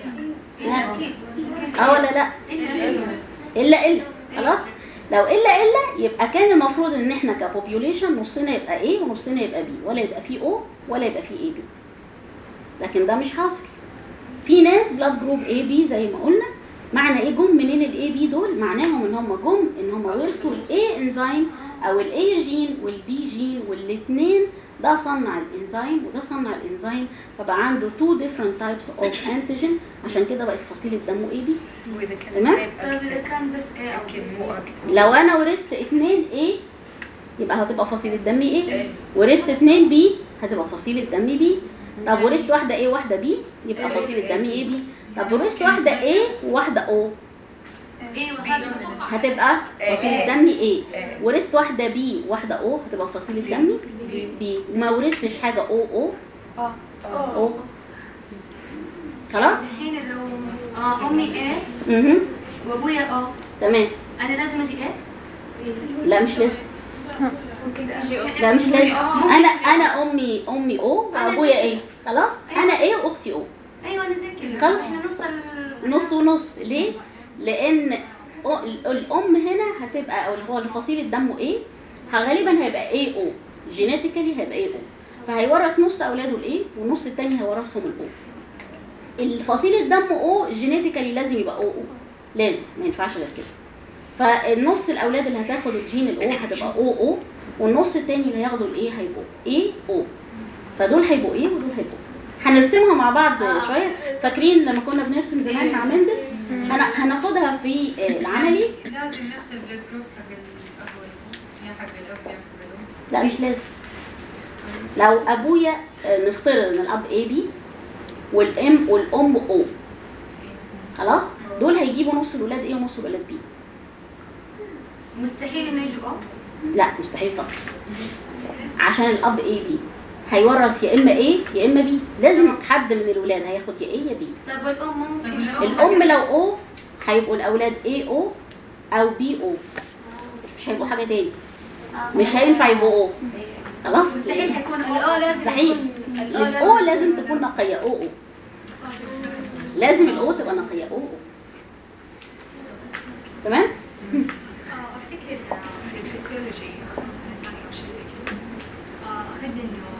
ولا لا؟ الا خلاص. لو الا يبقى كان المفروض ان احنا كبوبيوليشن نصنا يبقى ايه ونصنا يبقى بي، ولا يبقى فيه او ولا يبقى فيه اي بي. لكن ده مش حاصل. في ناس بلاد جروب اي بي زي ما قلنا. معنى ايه جم منين الاي بي دول؟ معناهم ان هم جم ان هم ورثوا الاي انزيم او الاي جين والبي جين، والاثنين ده صنع الانزيم وده صنع الانزيم، فبقى عنده 2 different types of antigen، عشان كده بقت فصيله دمه اي بي. تمام؟ اذا كان بس ايه او كده، لو انا ورثت 2 اي يبقى هتبقى فصيله دمي ايه، ورثت 2 بي هتبقى فصيله دمي بي. طب ورثت واحده ايه وواحده بي يبقى فصيله دمي اي بي. طب ورثت واحده ايه وواحده او هتبقى فصيله دمي ايه. ورثت واحده بي وواحده او هتبقى فصيله دمي بي. وما ورثتش حاجه او اه او خلاص. الحين لو امي ايه وابويا تمام. انا لازم اجي ايه؟ لا مش لازم. لا مش لازم. انا امي او وابويا ايه، خلاص. انا ايه واختي او. ايوه انا زي كده. خلاص. احنا نص ونص. ليه؟ لان الام هنا هتبقى او اللي هو الفصيل الدم ايه غالبا هيبقى ايه او، جينيتيكالي هيبقى ايه او، فهيورث نص اولاده الايه والنص الثاني هيورثهم الاو. الفصيل الدم او جينيتيكالي لازم يبقى او لازم، ما ينفعش غير كده. فالنص الاولاد اللي هتاخد الجين الاو هتبقى او والنص الثاني اللي هياخدوا الايه هيبقوا ايه او. فدول هيبقوا ايه ودول هيبقوا. هنرسمها مع بعض شويه. فاكرين لما كنا بنرسم زمان مع مندل؟ هناخدها في العملي. لازم نفس البلاد جروب حق الاب يا حق الاب يا حق الام. لا مش لازم. لو ابويا نفترض ان الاب اي بي والام او، خلاص دول هيجيبوا نص الولاد ايه ونص الولاد بي. مستحيل انه يجوا لا مستحيل طبعا، عشان الاب اي بي هيورث يا اما ايه يا اما بي. لازم حد من الولاد هياخد يا ايه يا بي. طب والام ممكن الام لو او هيبقوا الاولاد ايه او بي او، مش هيبقوا حاجه تاني. مش هينفع يبقوا او. خلاص مستحيل حيكون الاو لازم مستحيل. الاو لازم تكون نقيه او لازم الاو تبقى نقيه او. تمام. افتكر في الفسيولوجي مثلا ثاني او شيء زي كذا اخذنا انه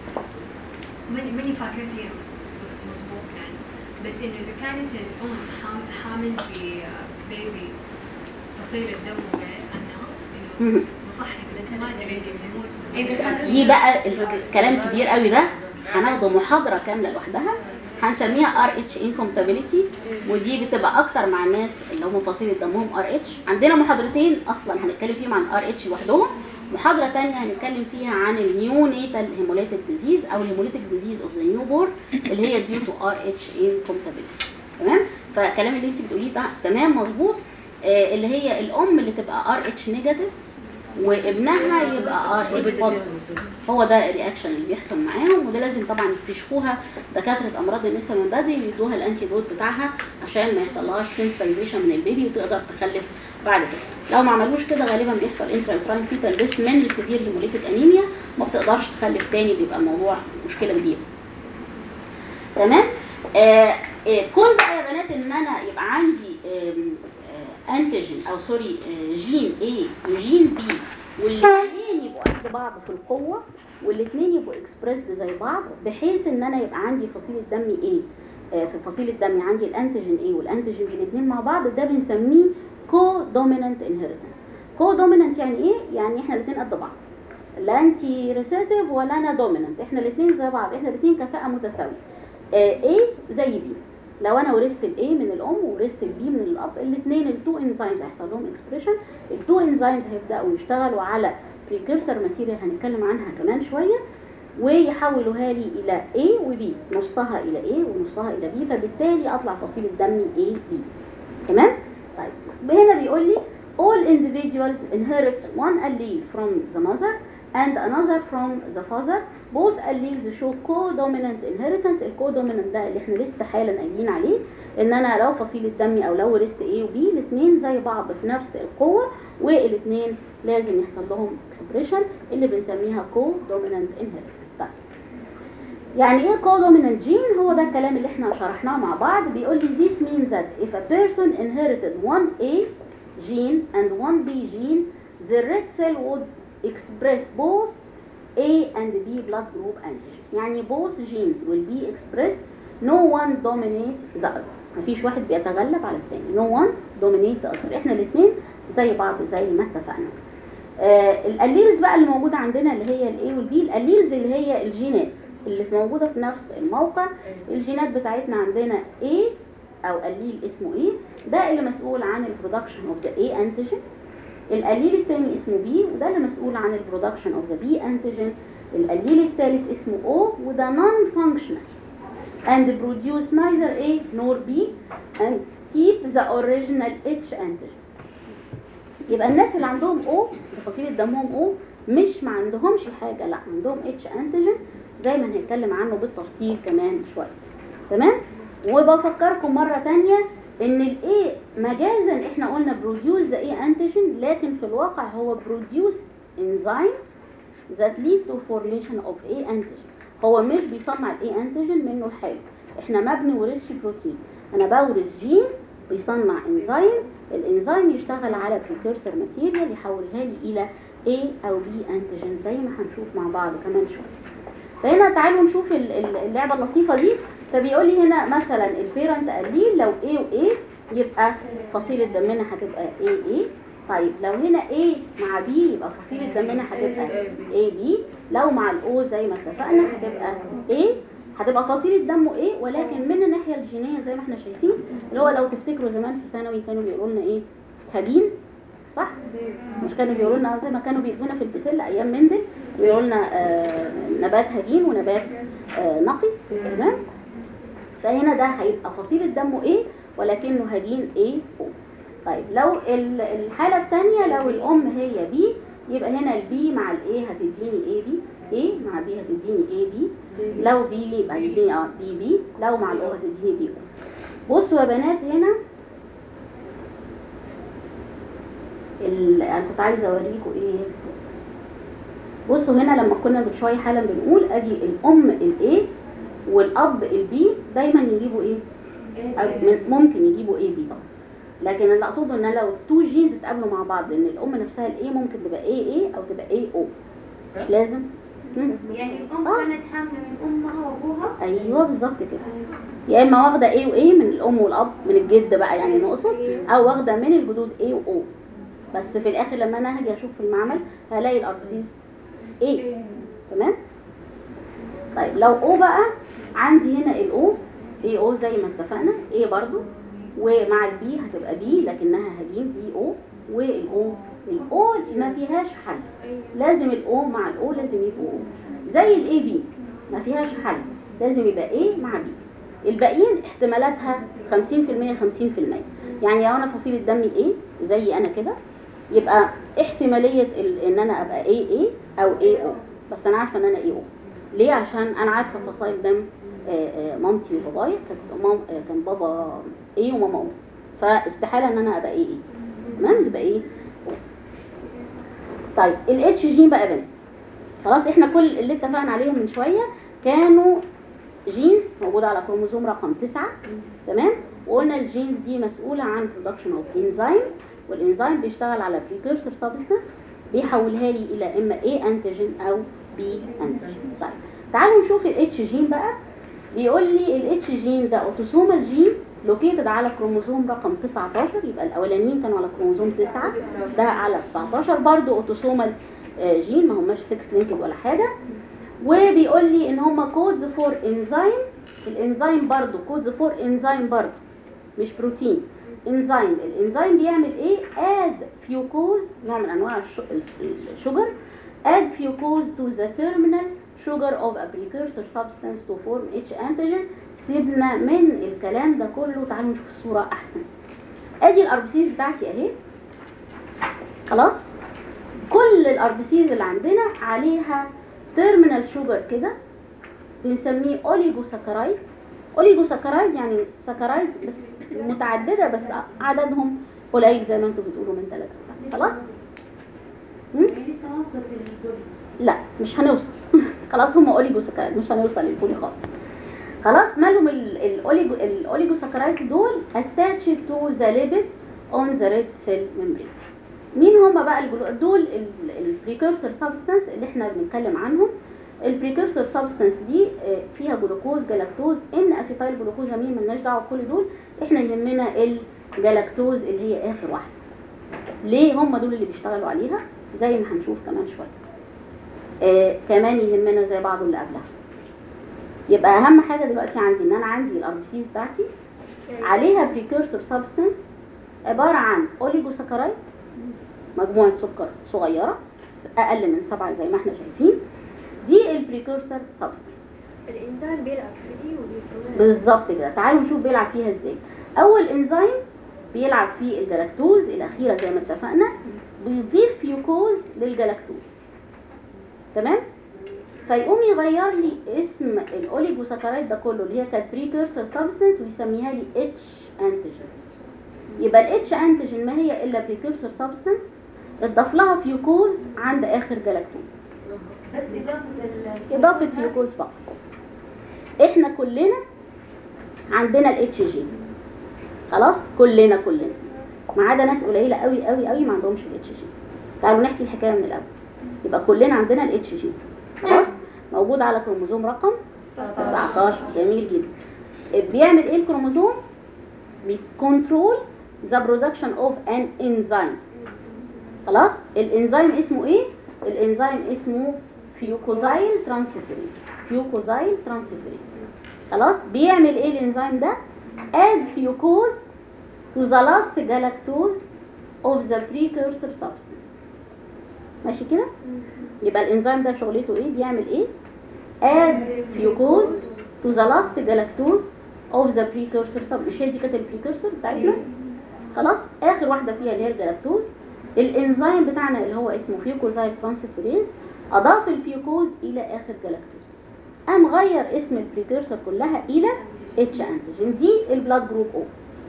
ماني فاكرتي مضبوط يعني، بس انه اذا كانت الام حامل ببيبي قصير الدم وغير عنها انه مصحي اذا ما ادري تموت. دي بقى الكلام كبير قوي ده، هناخده محاضره كامله لوحدها هنسميها RH incompatibility، ودي بتبقى اكتر مع الناس اللي هم فصيله دمهم RH. عندنا محاضرتين اصلا هنتكلم فيهم عن RH لوحدهم، محاضره ثانيه هنتكلم فيها عن النيونيتال هيموليتيك ديزيز او الهيموليتيك ديزيز اوف ذا نيو بورن اللي هي due to RH incompatibility. تمام. فالكلام اللي انت بتقوليه ده تمام مظبوط. اللي هي الام اللي تبقى RH نيجاتيف وابنها يبقى RH بوزيتيف، هو ده الرياكشن اللي بيحصل معاهم. وده لازم طبعا يكتشفوها دكاتره امراض النساء من بدري ويدوها الانتي دوت بتاعها عشان ما يحصلهاش سنسيتايزيشن من البيبي وتقدر تخلف بعد كده. لو ما عملوش كده غالبا بيحصل انترايوتراين فيتال ديس من سيفير هيموليتيك انيميا، ما بتقدرش تخلف تاني، بيبقى الموضوع مشكله كبيره. تمام. كون بقى يا بنات ان انا يبقى عندي انتيجين او سوري جين A وجين B والاثنين يبقوا قد بعض في القوه والاثنين يبقوا اكسبريسد زي بعض، بحيث ان انا يبقى عندي فصيله دم A في فصيله دم عندي الانتيجين A والانتيجين B الاثنين مع بعض، ده بنسميه كو دومينانت انهيرتنس. كو دومينانت يعني ايه؟ يعني احنا الاثنين قد بعض، لا انت ريسيسيف ولا انا دومينانت، احنا الاثنين زي بعض، احنا الاثنين كفاءه متساويه. A زي B. لو انا ورثت الاي من الام وورثت البي من الاب، الاثنين التو انزيمز هيحصل لهم اكسبريشن، التو انزيمز هيبداوا يشتغلوا على بريكيرسر ماتيريال هنتكلم عنها كمان شويه، ويحولوها لي الى A وB، نصها الى A ونصها الى B، فبالتالي اطلع فصيله دمي AB. تمام؟ طيب هنا بيقول لي all individuals inherit one allele from the mother and another from the father. both alleles show co-dominant inheritance. الكو-دومينانت ده اللي احنا لسه حالا قايلين عليه، ان انا لو فصيله دمي او لو ورثت A و B الاثنين زي بعض في نفس القوه والاثنين لازم يحصل لهم اكسبريشن اللي بنسميها co-dominant inheritance. طيب يعني ايه co-dominant gene؟ هو ده الكلام اللي احنا شرحناه مع بعض. بيقول لي this means that if a person inherited one A gene and one B gene, the red cell would express both A and B blood group antigen. يعني both genes will be expressed, no one dominate the other. مفيش واحد بيتغلب على الثاني. No one dominate the other. احنا الاثنين زي بعض زي ما اتفقنا. الاليلز بقى اللي موجوده عندنا اللي هي الاي والبي، الاليلز اللي هي الجينات اللي موجوده في نفس الموقع. الجينات بتاعتنا عندنا A او اليل اسمه A، ده اللي مسؤول عن البرودكشن اوف ذا A انتيجين. الاليل الثاني اسمه B وده اللي مسؤول عن البرودكشن اوف ذا B انتيجين. الاليل الثالث اسمه O وده نون فانكشنال and produce neither A nor B and keep the original H antigen. يبقى الناس اللي عندهم O فصيله دمهم O مش ما عندهمش حاجه، لا عندهم H انتيجين زي ما هنتكلم عنه بالتفصيل كمان شويه. تمام؟ وبفكركم مره ثانيه ان الاي مجازا احنا قلنا بروديوس ذا اي انتيجين، لكن في الواقع هو بروديوس انزيم that lead to formation of A antigen. هو مش بيصنع الاي انتيجين منه لحاله، احنا ما بنورثش بروتين، انا بورث جين بيصنع انزيم، الانزيم يشتغل على بريكورسور ماتيريال يحولها لي الى A او B انتيجين زي ما هنشوف مع بعض كمان شويه. فهنا تعالوا نشوف اللعبه اللطيفه دي. فبيقول لي هنا مثلا البيرنت قليل، لو A و A يبقى فصيله دمنا هتبقى AA. طيب لو هنا A مع B يبقى فصيلة دمنا هتبقى AB. لو مع الO زي ما اتفقنا هتبقى A، هتبقى فصيلة دمه A، ولكن من الناحية الجينية زي ما احنا شايفين اللي هو لو تفتكروا زمان في ثانوي كانوا بيقولوا لنا ايه؟ هجين، صح؟ مش كانوا بيقولوا لنا زي ما كانوا بيدونا في البسلة ايام مندل، بيقولوا لنا نبات هجين ونبات نقي، تمام؟ فهنا ده هيبقى فصيلة دمه A ولكنه هجين A O. طيب لو الحالة الثانية لو الأم هي B يبقى هنا البي مع الاي هتديني اي بي، اي مع بي هتديني اي بي، لو بي يبقى هتديني بي بي، لو مع الاو هتديني بي او. بصوا يا بنات هنا انا كنت عايزه اوريكم ايه. بصوا هنا لما كنا من شويه حالا بنقول ادي الام الاي والاب البي دايما يجيبوا ايه؟ ممكن يجيبوا اي بي طبعا، لكن اللي اقصده ان لو تو جينز اتقابلوا مع بعض ان الام نفسها الاي ممكن تبقى اي او تبقى اي او، مش لازم. يعني الام كانت حامله من امها وابوها. ايوه بالظبط كده، يا اما واخده اي واي من الام والاب من الجد بقى يعني نقصد، او واخده من الجدود اي واو، بس في الاخر لما انا هاجي اشوف في المعمل هلاقي الاربسيس اي، تمام. طيب لو او بقى عندي هنا الاو اي او زي ما اتفقنا اي برضو، ومع البي هتبقى بي لكنها هجين بي او، والاو الاو ما فيهاش حل، لازم الاو مع الاو لازم يبقوا او، زي الاي بي ما فيهاش حل لازم يبقى ايه مع بي. الباقيين احتمالاتها 50% 50%، يعني لو انا فصيله دمي ايه زي انا كده يبقى احتماليه ان انا ابقى اي او اي او، بس انا عارفه ان انا اي او. ليه؟ عشان انا عارفه فصائل دم مامتي وبابايا كان بابا ايه وماما او، فاستحاله ان انا ابقى ايه تمام، يبقى ايه. طيب الاتش جين بقى بنت، خلاص احنا كل اللي اتفقنا عليهم من شويه كانوا جينز موجوده على كروموزوم رقم 9، تمام. وقلنا الجينز دي مسؤوله عن برودكشن اوف انزيم، والانزيم بيشتغل على بريكورسور سبستانس بيحولها لي الى اما اي انتيجين او بي انتيجين. طيب تعالوا نشوف الاتش جين بقى. بيقول لي الاتش جين ده اوتوسومال جين لوكيتد على كروموزوم رقم 19، يبقى الاولانيين كانوا على كروموزوم 9، ده على 19 برضو اوتوسومال جين، ما هماش 6 لينكد ولا حاجه. وبيقول لي ان هما كودز فور انزيم، الانزيم برضو كودز فور انزيم برضو مش بروتين، انزيم. الانزيم بيعمل ايه؟ اد فيوكوز، نوع من انواع الشجر، اد فيوكوز تو ذا تيرمينال sugar of a precursor substance to form H antigen. سيبنا من الكلام ده كله، تعالوا نشوف الصورة احسن. ادي الاربسيز بتاعتي اهي، خلاص. كل الاربسيز اللي عندنا عليها terminal sugar كده بنسميه اوليجوساكرايد. اوليجوساكرايد يعني ساكرايدز بس متعددة بس عددهم قليل زي ما انتم بتقولوا من 3 خلاص. لسه ما وصلت للبولي. لا مش هنوصل خلاص، هم اوليجوساكرايد مش هنوصل للبولي خالص. خلاص مالهم الاوليجوساكرايدز دول attached to the lipid on the red cell membrane. مين هم بقى دول؟ البريكورسور سبستانس اللي احنا بنتكلم عنهم. البريكورسور سبستانس دي فيها جلوكوز، جلاكتوز، ان اسيتايل جلوكوزامين، مالناش دعوه بكل دول، احنا يهمنا الجلاكتوز اللي هي اخر واحده. ليه؟ هم دول اللي بيشتغلوا عليها زي ما هنشوف كمان شويه. كمان يهمنا زي بعض اللي قبلها. يبقى اهم حاجه دلوقتي عندي ان انا عندي الاربسيز بتاعتي عليها بريكورسور سبستانس عباره عن اوليجوساكرايد، مجموعه سكر صغيره بس اقل من 7 زي ما احنا شايفين، دي البريكورسور سبستانس. الانزيم بيلعب في دي ودي بالظبط كده. تعالوا نشوف بيلعب فيها ازاي. اول انزيم بيلعب فيه الجلاكتوز الاخيره زي ما اتفقنا، بيضيف فيوكوز للجلاكتوز، تمام. فيقوم يغير لي اسم الاوليجوساكرايد ده كله اللي هي كانت بريكورسور سبستانس ويسميها لي اتش انتيجين. يبقى الاتش انتيجين ما هي الا بريكورسور سبستانس اتضاف لها فيوكوز عند اخر جلاكتوز. بس اضافه فيوكوز فقط. احنا كلنا عندنا الاتش جي، خلاص كلنا ما عدا ناس قليله قوي قوي قوي ما عندهمش الاتش جي. تعالوا نحكي الحكايه من الاول. يبقى كلنا عندنا الاتش جي، خلاص، موجود على كروموزوم رقم 19. جميل جدا. بيعمل ايه الكروموزوم؟ بيكنترول ذا برودكشن اوف ان انزيم. خلاص، الانزيم اسمه ايه؟ الانزيم اسمه فيوكوزايل ترانسفيريز. خلاص، بيعمل ايه الانزيم ده؟ add فيوكوز to the last galactose of the precursor substance. ماشي كده؟ يبقى الانزيم ده شغلته ايه؟ بيعمل ايه؟ add فيوكوز to the last galactose of the precursor substance. مش هي دي كانت البريكورسور بتاعتنا؟ خلاص، اخر واحده فيها اللي هي الجلاكتوز. الانزيم بتاعنا اللي هو اسمه فيوكوزايل ترانسفيريز اضاف الفيوكوز الى اخر جلاكتوز، قام غير اسم البريكورسور كلها الى اتش انتيجين. دي البلاد جروب او.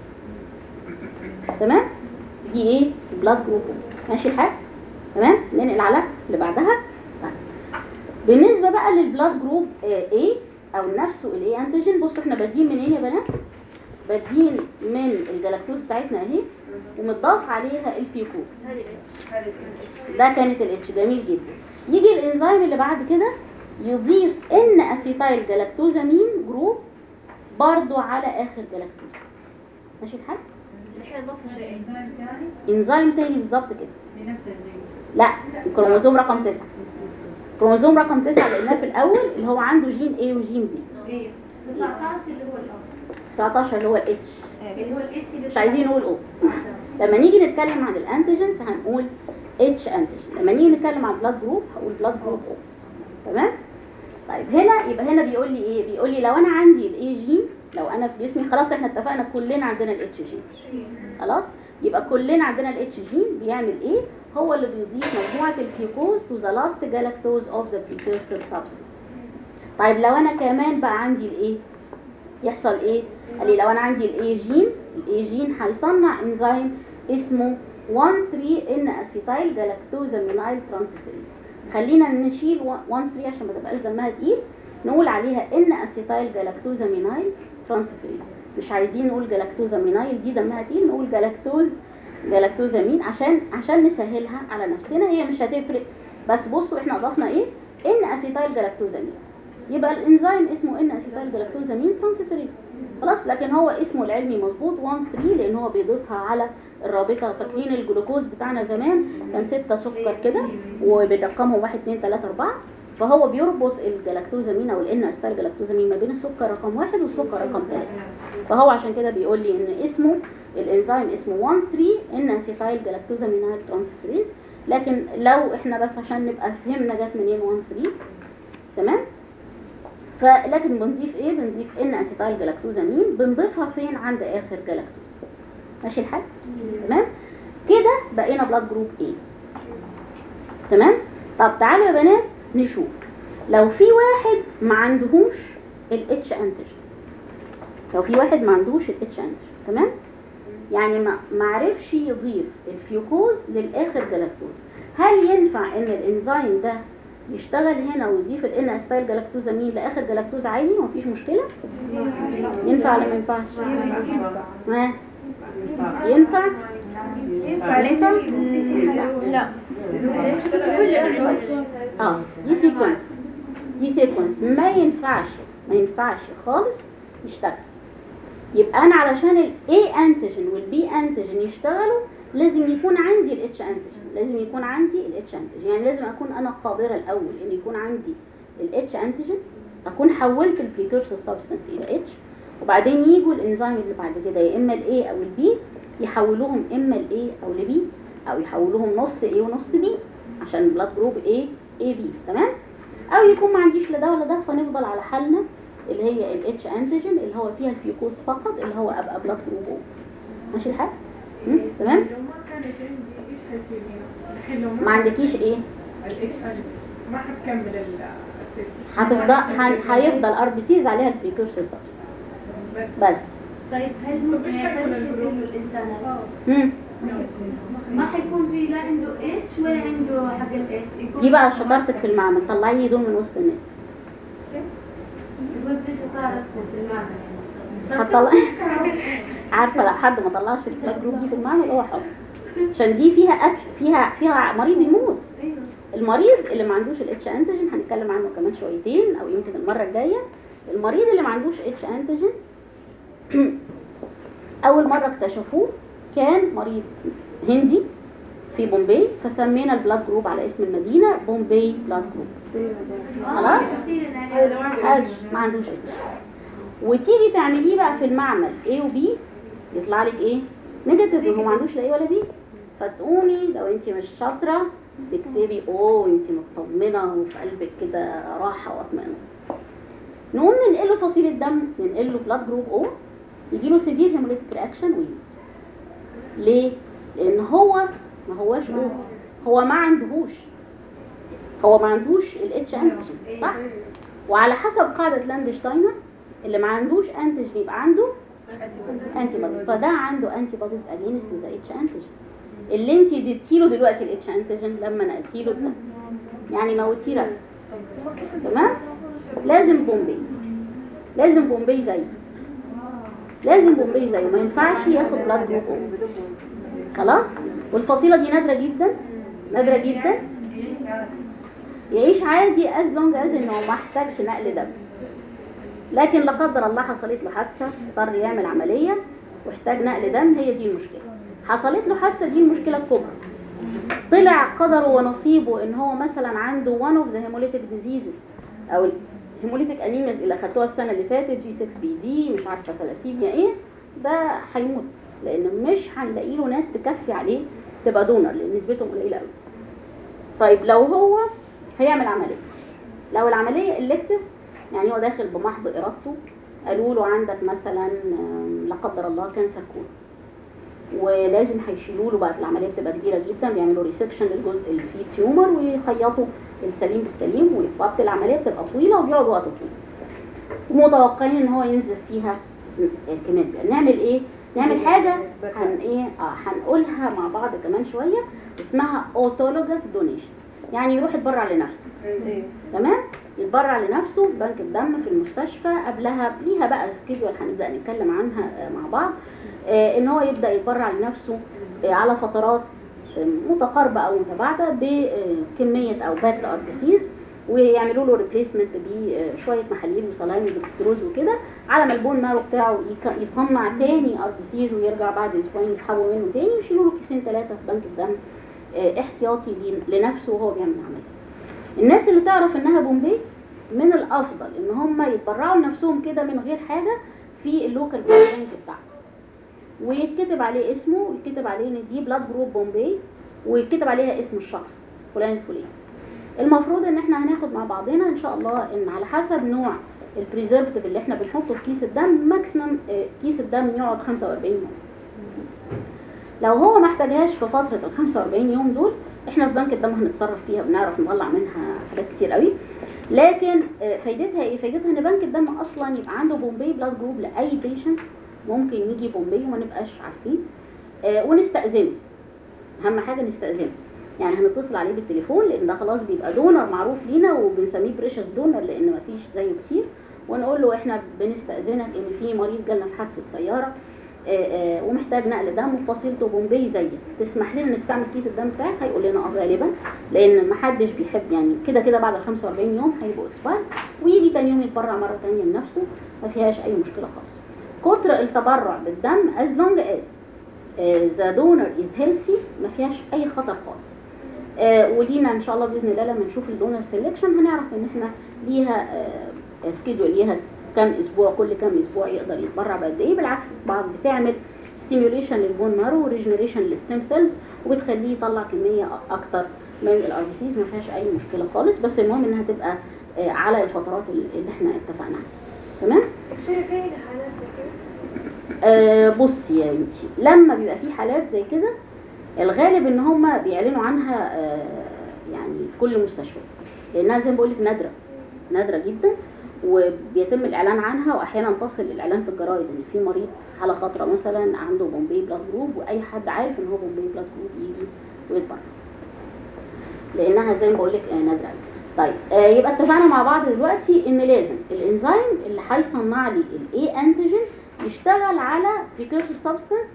تمام؟ دي ايه؟ البلاد جروب او. ماشي الحال؟ تمام؟ ننقل على اللي بعدها. طيب، بالنسبه بقى للبلاد جروب A او نفسه الاي انتيجين، بصوا احنا بادئين منين يا بنات؟ بادئين من الجلاكتوز بتاعتنا اهي، ومتضاف عليها الفيوكوز. ده كانت الاتش. جميل جدا. يجي الانزيم اللي بعد كده يضيف ان اسيتايل جلاكتوزامين جروب برضو على اخر جلاكتوز. ماشي الحال؟ الحين ضفنا شيء انزيم تاني بالظبط كده. بنفس الجين. لا، الكروموزوم رقم 9. كروموزوم رقم 9 لقيناه في الاول اللي هو عنده جين A وجين B. ايه 19 اللي هو الأول. 19 اللي هو الاتش. اللي هو الاتش اللي مش عايزين نقول او. لما نيجي نتكلم عن الانتيجنز هنقول اتش انتيجين. لما نيجي نتكلم عن البلاد جروب هقول بلاد جروب او. تمام؟ طيب هنا يبقى هنا بيقول لي ايه؟ بيقول لي لو انا عندي الاي جين، لو انا في جسمي، خلاص احنا اتفقنا كلنا عندنا الاتش جين. خلاص، يبقى كلنا عندنا الاتش جين. بيعمل ايه؟ هو اللي بيضيف مجموعه الفيوكوز تو ذا لاست جلاكتوز اوف ذا بريكورسور سبستانس. طيب لو انا كمان بقى عندي الايه، يحصل ايه؟ قال لي لو انا عندي الاي جين، الاي جين هيصنع انزيم اسمه 1,3 ان اسيتايل جلاكتوزامينايل ترانسفيريز. خلينا نشيل 1,3 عشان ما تبقاش دمها تقيل، نقول عليها ان اسيتايل جلاكتوزامينايل ترانسفيريز. مش عايزين نقول جلاكتوزامينايل دي دمها تقيل، نقول جلاكتوزامين عشان نسهلها على نفسنا. هي مش هتفرق، بس بصوا احنا اضفنا ايه؟ ان اسيتايل جلاكتوزامين. يبقى الانزيم اسمه ان اسيتايل جلاكتوزامين ترانسفيريز. خلاص، لكن هو اسمه العلمي مظبوط 1,3 لان هو بيضيفها على الرابطه. فاكرين الجلوكوز بتاعنا زمان كان 6 سكر كده وبنرقمهم 1 2 3 4، فهو بيربط الجلاكتوزامين او الان اسيتايل جلاكتوزامين ما بين السكر رقم 1 والسكر رقم 3. فهو عشان كده بيقول لي ان اسمه الانزيم اسمه 1,3 ان اسيتايل جلاكتوزامينايل ترانسفيريز. لكن لو احنا بس عشان نبقى فهمنا جت منين 1,3، تمام؟ فلكن بنضيف ايه؟ بنضيف ان اسيتايل جلاكتوزامين، بنضيفها فين؟ عند اخر جلاكتوز. ماشي الحال؟ تمام؟ كده بقينا بلاد جروب A. تمام؟ طب تعالوا يا بنات نشوف لو في واحد ما عندهوش الاتش انتيجين. لو في واحد ما عندهوش الاتش انتيجين، تمام؟ يعني ما عرفش يضيف الفيوكوز للاخر جلاكتوز، هل ينفع ان الانزيم ده يشتغل هنا ويضيف الان اسيتايل جلاكتوزامين لاخر جلاكتوز عادي ومفيش مشكله؟ ينفع ولا ما ينفعش؟ ها؟ ينفع؟ لا. دي سيكونس ما ينفعش خالص يشتغل. يبقى انا علشان الاي انتيجين والبي انتيجين يشتغلوا لازم يكون عندي الاتش انتيجين، يعني لازم اكون انا قادره الاول ان يكون عندي الاتش انتيجين، اكون حولت البريكورسور سبستانس الى اتش، وبعدين يجوا الانزيم اللي بعد كده يا اما الاي او البي يحولوهم اما الاي او البي، او يحولوهم نص اي ونص بي عشان البلاد جروب اي بي. تمام؟ او يكون ما عنديش لا ده ولا ده، فنفضل على حالنا اللي هي الاتش انتيجين اللي هو فيها الفيوكوز فقط، اللي هو ابقى بلاد جروب او. ماشي الحال؟ تمام؟ ما عندكيش ايه؟ ما هتكمل الست. هيفضل ار بي سيز عليها البريكورسور سبستانس بس. طيب هل ممكن يعتبر يصير الانسان ما حيكون في لا عنده اتش ولا عنده حق الاتش؟ دي بقى شطارتك في المعمل، طلعي لي دول من وسط الناس. تقول دي شطارتكم في المعمل هتطلع عارفه لو حد ما طلعش البلاد جروب دي في المعمل هو حر، عشان دي فيها قتل، فيها مريض يموت. المريض اللي ما عندوش الاتش انتيجين هنتكلم عنه كمان شويتين او يمكن المره الجايه. المريض اللي ما عندوش اتش انتيجين اول مره اكتشفوه كان مريض هندي في بومبي، فسمينا البلاد جروب على اسم المدينه بومبي بلاد جروب. خلاص ما عندوش اتش. وتيجي تعمليه بقى في المعمل A و B يطلع لك ايه؟ نيجاتيف، هو ما عندوش لا A ولا B. فتقومي لو انت مش شاطره تكتبي وانت مطمنه وفي قلبك كده راحه واطمئنان. نقوم ننقله فصيله دم، ننقله بلاد جروب O، يجي له سيفير هيموليتيك رياكشن ويموت. ليه؟ لان هو ما هواش O، هو ما عندوش الاتش انتيجين، صح؟ وعلى حسب قاعده لاندشتاينر اللي ما عندوش انتيجين يبقى عنده انتي بودي، فده عنده انتي بوديز اجينست ذا اتش انتيجين. اللي انت اديتي له دلوقتي الاتش انتيجين لما نقلتي له الدم يعني موتيه رست. تمام؟ لازم بومبي زيه، ما ينفعش ياخد بلاد جروب او. خلاص؟ والفصيله دي نادره جدا يعيش عادي از لونج از انه ما احتاجش نقل دم. لكن لا قدر الله حصلت له حادثه اضطر يعمل عمليه واحتاج نقل دم، هي دي المشكله. حصلت له حادثه، دي المشكله الكبرى. طلع قدره ونصيبه ان هو مثلا عنده one of the hemolytic diseases او الهيموليتيك انيمياز اللي اخدتوها السنه اللي فاتت G6PD مش عارفه ثلاسيميا ايه، ده هيموت لان مش هنلاقي له ناس تكفي عليه تبقى دونر لان نسبتهم قليله قوي. طيب لو هو هيعمل عمليه، لو العمليه الكتيف يعني هو داخل بمحض ارادته، قالوا له عندك مثلا لا قدر الله كانسر كولون ولازم هيشيلوا له، بقى العمليه بتبقى كبيره جدا، بيعملوا ريسكشن للجزء اللي فيه تيومر ويخيطوا السليم بالسليم، ووقت العمليه بتبقى طويله وبيقعد وقت طويل ومتوقعين ان هو ينزف فيها كمان. نعمل ايه؟ نعمل حاجه هنقولها مع بعض كمان شويه اسمها اوتولوجاس دونيشن، يعني يروح يتبرع لنفسه. تمام؟ يتبرع لنفسه بنك الدم في المستشفى، قبلها ليها بقى سكيدول هنبدا نتكلم عنها مع بعض. ان هو يبدا يتبرع لنفسه على فترات متقاربه او متباعده بكميه او باكت ار بي سيز، ويعملوا له ريبليسمنت بشويه محاليل وسلايم ودكستروز وكده، على ما البون مارو بتاعه يصنع تاني ار بي سيز، ويرجع بعد اسبوعين يسحبوا منه تاني ويشيلوا له كيسين 3 في بنك الدم احتياطي لنفسه وهو بيعمل العمليه. الناس اللي تعرف انها بومبي من الافضل ان هم يتبرعوا لنفسهم كده من غير حاجه في اللوكال بانك بتاعته، ويتكتب عليه اسمه، ويتكتب عليه ان دي بلاد جروب بومبي، ويتكتب عليها اسم الشخص فلان الفلاني. المفروض ان احنا هناخد مع بعضنا ان شاء الله ان على حسب نوع البريزرفتيف اللي احنا بنحطه في كيس الدم، ماكسيمم كيس الدم يقعد 45 يوم. لو هو ما احتاجهاش في فتره ال 45 يوم دول، احنا في بنك الدم هنتصرف فيها وبنعرف نطلع منها حاجات كتير قوي. لكن فايدتها ايه؟ فايدتها ان بنك الدم اصلا يبقى عنده بومبي بلاد جروب لاي بيشنت ممكن يجي بومبي وما نبقاش عارفين، ونستأذنه. اهم حاجه نستأذنه، يعني هنتصل عليه بالتليفون لان ده خلاص بيبقى دونر معروف لينا وبنسميه بريشس دونر لان مفيش زيه كتير، ونقول له احنا بنستأذنك ان في مريض جالنا في حادثه سياره ومحتاج نقل دم وفصيلته بومبي زيك، تسمح لنا نستعمل كيس الدم بتاعك؟ هيقول لنا غالبا، لان محدش بيحب يعني كده بعد ال 45 يوم هيبقوا اكسباير، ويجي تاني يوم يتبرع مره ثانيه لنفسه، ما فيهاش اي مشكله خالص. كتر التبرع بالدم as long as the donor is healthy ما فيهاش اي خطر خالص. ولينا ان شاء الله باذن الله لما نشوف الدونر سيلكشن هنعرف ان احنا ليها سكيدول، ليها كم اسبوع، كل كم اسبوع يقدر يتبرع بقد ايه. بالعكس بعض بتعمل ستيميوليشن للبون مارو وريجنريشن للستيم سيلز وبتخليه يطلع كميه اكتر من الار بي سيز، ما فيهاش اي مشكله خالص، بس المهم انها تبقى على الفترات اللي احنا اتفقنا عليها. تمام؟ بصي يا بنتي، لما بيبقى في حالات زي كده الغالب ان هم بيعلنوا عنها يعني في كل المستشفيات، لانها زي ما بقول لك نادره جدا، وبيتم الاعلان عنها، واحيانا تصل الاعلان في الجرايد ان في مريض حاله خطره مثلا عنده بومبي بلاد جروب، واي حد عارف ان هو بومبي بلاد جروب يجي ويتبرع لانها زي ما بقول لك نادره. طيب يبقى اتفقنا مع بعض دلوقتي ان لازم الانزيم اللي هيصنع لي الاي انتيجين يشتغل على precursor substance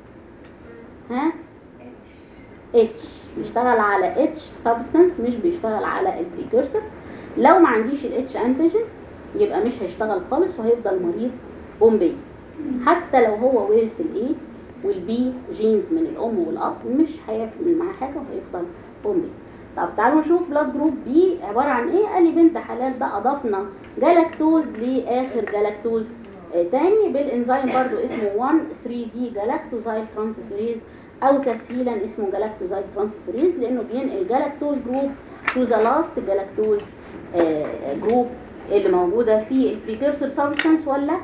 اتش، بيشتغل على اتش سبستانس مش بيشتغل على البريكورسور. لو ما عنديش الاتش انتيجين يبقى مش هيشتغل خالص وهيفضل مريض بومبي، حتى لو هو وارث الاي والبي جينز من الام والاب مش هيعمل معاه حاجه وهيفضل بومبي. طب تعالوا نشوف بلاد جروب بي عباره عن ايه. قال لي بنت حلال ده اضفنا جلاكتوز لاخر جلاكتوز تاني بالانزيم برضو اسمه 1,3-D جلاكتوزايل ترانسفيريز، او تسهيلا اسمه جلاكتوزايل ترانسفيريز لانه بينقل جلاكتوز جروب تو ذا لاست جلاكتوز جروب اللي موجوده في البريكورسور سبستانس ولا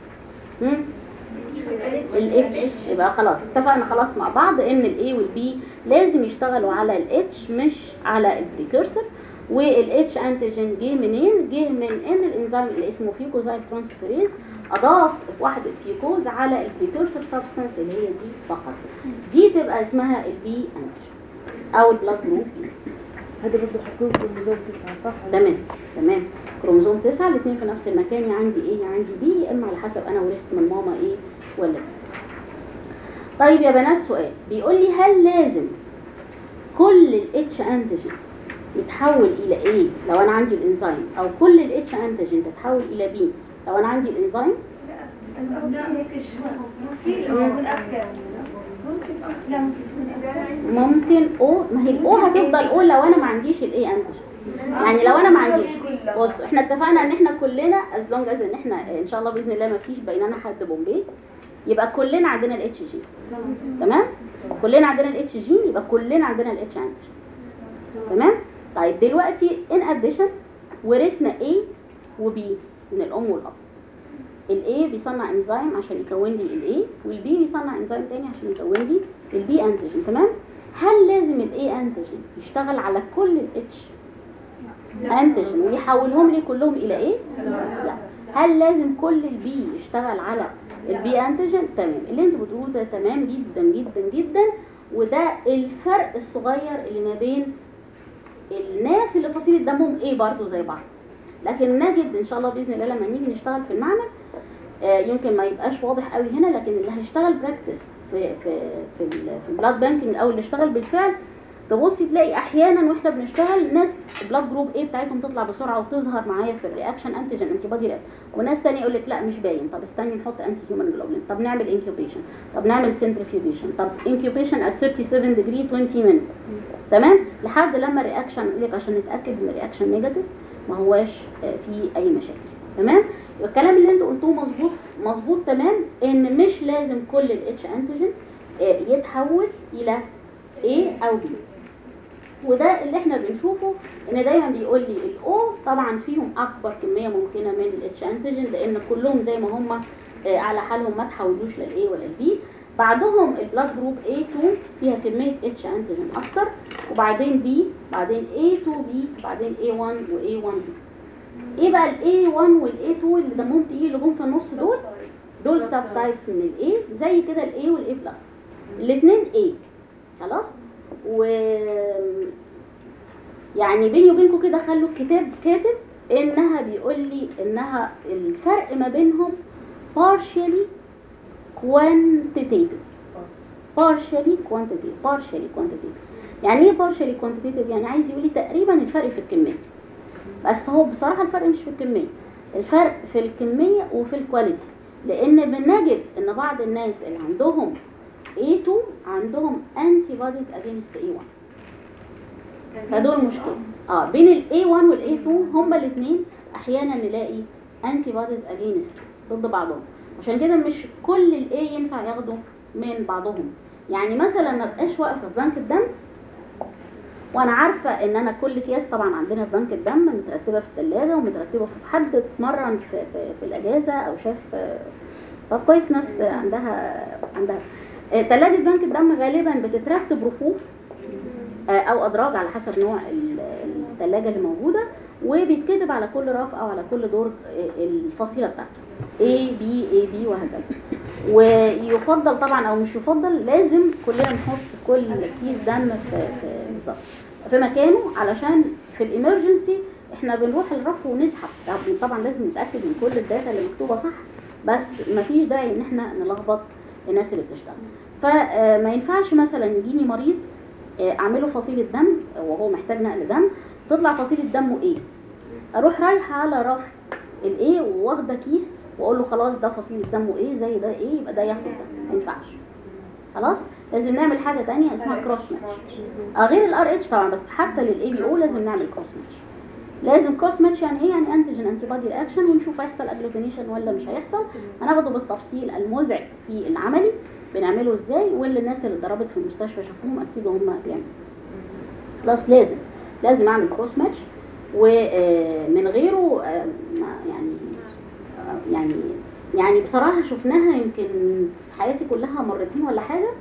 الاتش. يبقى خلاص اتفقنا خلاص مع بعض ان الاي والبي لازم يشتغلوا على الاتش مش على البريكورسور. والاتش انتيجين جه منين؟ جه من ان الانزيم اللي اسمه فيكوزايل ترانسفيريز اضاف وحده فيكوز على البريكورسور سبستانس اللي هي دي فقط. دي تبقى اسمها البي انتيجين او البلاد جروب بي. هذا برضه هتكون كروموزوم 9 صح؟ تمام كروموزوم 9 الاثنين في نفس المكان، يا عندي ايه يا عندي بي، يا اما على حسب انا ورثت من ماما ايه ولا بي. طيب يا بنات سؤال بيقول لي هل لازم كل الاتش انتيجين يتحول الى ايه لو انا عندي الانزيم، او كل الاتش انتيجين تتحول الى بي لو انا عندي الانزيم؟ ممكن او، ما هي الاو هتفضل او لو انا ما عنديش الاي انتيجين. يعني لو انا ما عنديش، بص احنا اتفقنا ان احنا كلنا از لونج از ان احنا ان شاء الله باذن الله ما فيش بيننا حد بومبي، يبقى كلنا عندنا الاتش جين. تمام؟ كلنا عندنا الاتش جين، يبقى كلنا عندنا الاتش انتيجين. تمام؟ طيب دلوقتي ان اديشن ورثنا A و B من الام والاب. الاي بيصنع انزيم عشان يكون لي الاي، والبي بيصنع انزيم تاني عشان يكون لي البي انتيجين. تمام؟ هل لازم الاي انتيجين يشتغل على كل الاتش انتيجين ويحولهم لي كلهم الى ايه؟ لا. هل لازم كل البي يشتغل على البي انتيجين؟ تمام. اللي انتوا بتقولوه ده تمام جدا جدا جدا، وده الفرق الصغير اللي ما بين الناس اللي فصيله دمهم ايه برضو زي بعض. لكن نجد ان شاء الله باذن الله لما نيجي نشتغل في المعمل يمكن ما يبقاش واضح قوي هنا، لكن اللي هيشتغل براكتس في البلاد بانكينج او اللي اشتغل بالفعل تبصي تلاقي احيانا واحنا بنشتغل ناس بلاد جروب ايه بتاعتهم تطلع بسرعه وتظهر معايا في الرياكشن انتيجين انتي بودي رياكشن، وناس ثانيه يقول لك لا مش باين، طب استني نحط انتي هيومن جلوبولين، طب نعمل انكيوبيشن، طب نعمل سنترفيوجيشن، طب انكيوبيشن ات 37 ديجري 20 مينت. تمام؟ لحد لما الرياكشن يقول لك عشان نتاكد ان الرياكشن نيجاتيف ما هواش في اي مشاكل. تمام؟ الكلام اللي انتوا قلتوه مظبوط تمام، ان مش لازم كل الاتش انتيجين يتحول الى A او B. وده اللي احنا بنشوفه ان دايما بيقول لي الاو طبعا فيهم اكبر كميه ممكنه من الاتش انتيجين، لان كلهم زي ما هم على حالهم ما تحولوش للاي ولا البي. بعدهم البلاد جروب A2 فيها كميه اتش انتيجين اكتر، وبعدين B، بعدين A2B، بعدين A1 وA1B. ايه بقى الاي 1 والاي 2 اللي دمهم تقيل اللي جم في النص دول سب تايبس من الاي، زي كده الاي والاي بلس الاثنين اي. خلاص؟ و يعني بيني وبينكم كده خلوا الكتاب كاتب انها بيقول لي انها الفرق ما بينهم partially quantitative. يعني ايه partially quantitative؟ يعني عايز يقول لي تقريبا الفرق في الكميه، بس هو بصراحة الفرق مش في الكمية، الفرق في الكمية وفي الكواليتي. لأن بنجد إن بعض الناس اللي عندهم A2 عندهم antibodies against A1، فدول مشكلة. بين ال A1 وال A2 هما الاثنين أحيانا نلاقي antibodies against ضد بعضهم، عشان كده مش كل ال A ينفع ياخدوا من بعضهم. يعني مثلا ما بقاش واقفة في بنك الدم وانا عارفه ان انا كل اكياس طبعا عندنا في بنك الدم مترتبه في الثلاجه ومترتبه في حد اتمرن في الاجازه او شاف. طب كويس ناس عندها ثلاجه بنك الدم غالبا بتترتب رفوف او ادراج على حسب نوع الثلاجه اللي موجوده، وبيتكتب على كل رف او على كل دور الفصيله بتاعته A B وهكذا. ويفضل طبعا او مش يفضل، لازم كلنا نحط كل كيس دم بالظبط في مكانه، علشان في الامرجنسي احنا بنروح الرف ونسحب. طبعا لازم نتاكد من كل الداتا اللي مكتوبه صح، بس مفيش داعي ان احنا نلخبط الناس اللي بتشتغل. فما ينفعش مثلا يجيني مريض اعمله فصيله دم وهو محتاج نقل دم، تطلع فصيله دمه ايه، اروح رايحه على رف الايه واخده كيس واقول له خلاص ده فصيله دمه ايه زي ده ايه، يبقى ده ياخد ده. ما ينفعش. خلاص لازم نعمل حاجه تانية اسمها كروس ماتش، غير الار اتش طبعا، بس حتى للاي بي او لازم نعمل كروس ماتش. لازم كروس ماتش يعني ايه؟ يعني انتيجين انتي بادي رياكشن، ونشوف هيحصل اجلوتينيشن ولا مش هيحصل. هناخده بالتفصيل المزعج في العملي بنعمله ازاي، واللي الناس اللي اتدربت في المستشفى شافوهم اكيد هم بيعملوا. خلاص لازم اعمل كروس ماتش، ومن غيره يعني بصراحه شفناها يمكن في حياتي كلها مرتين ولا حاجه،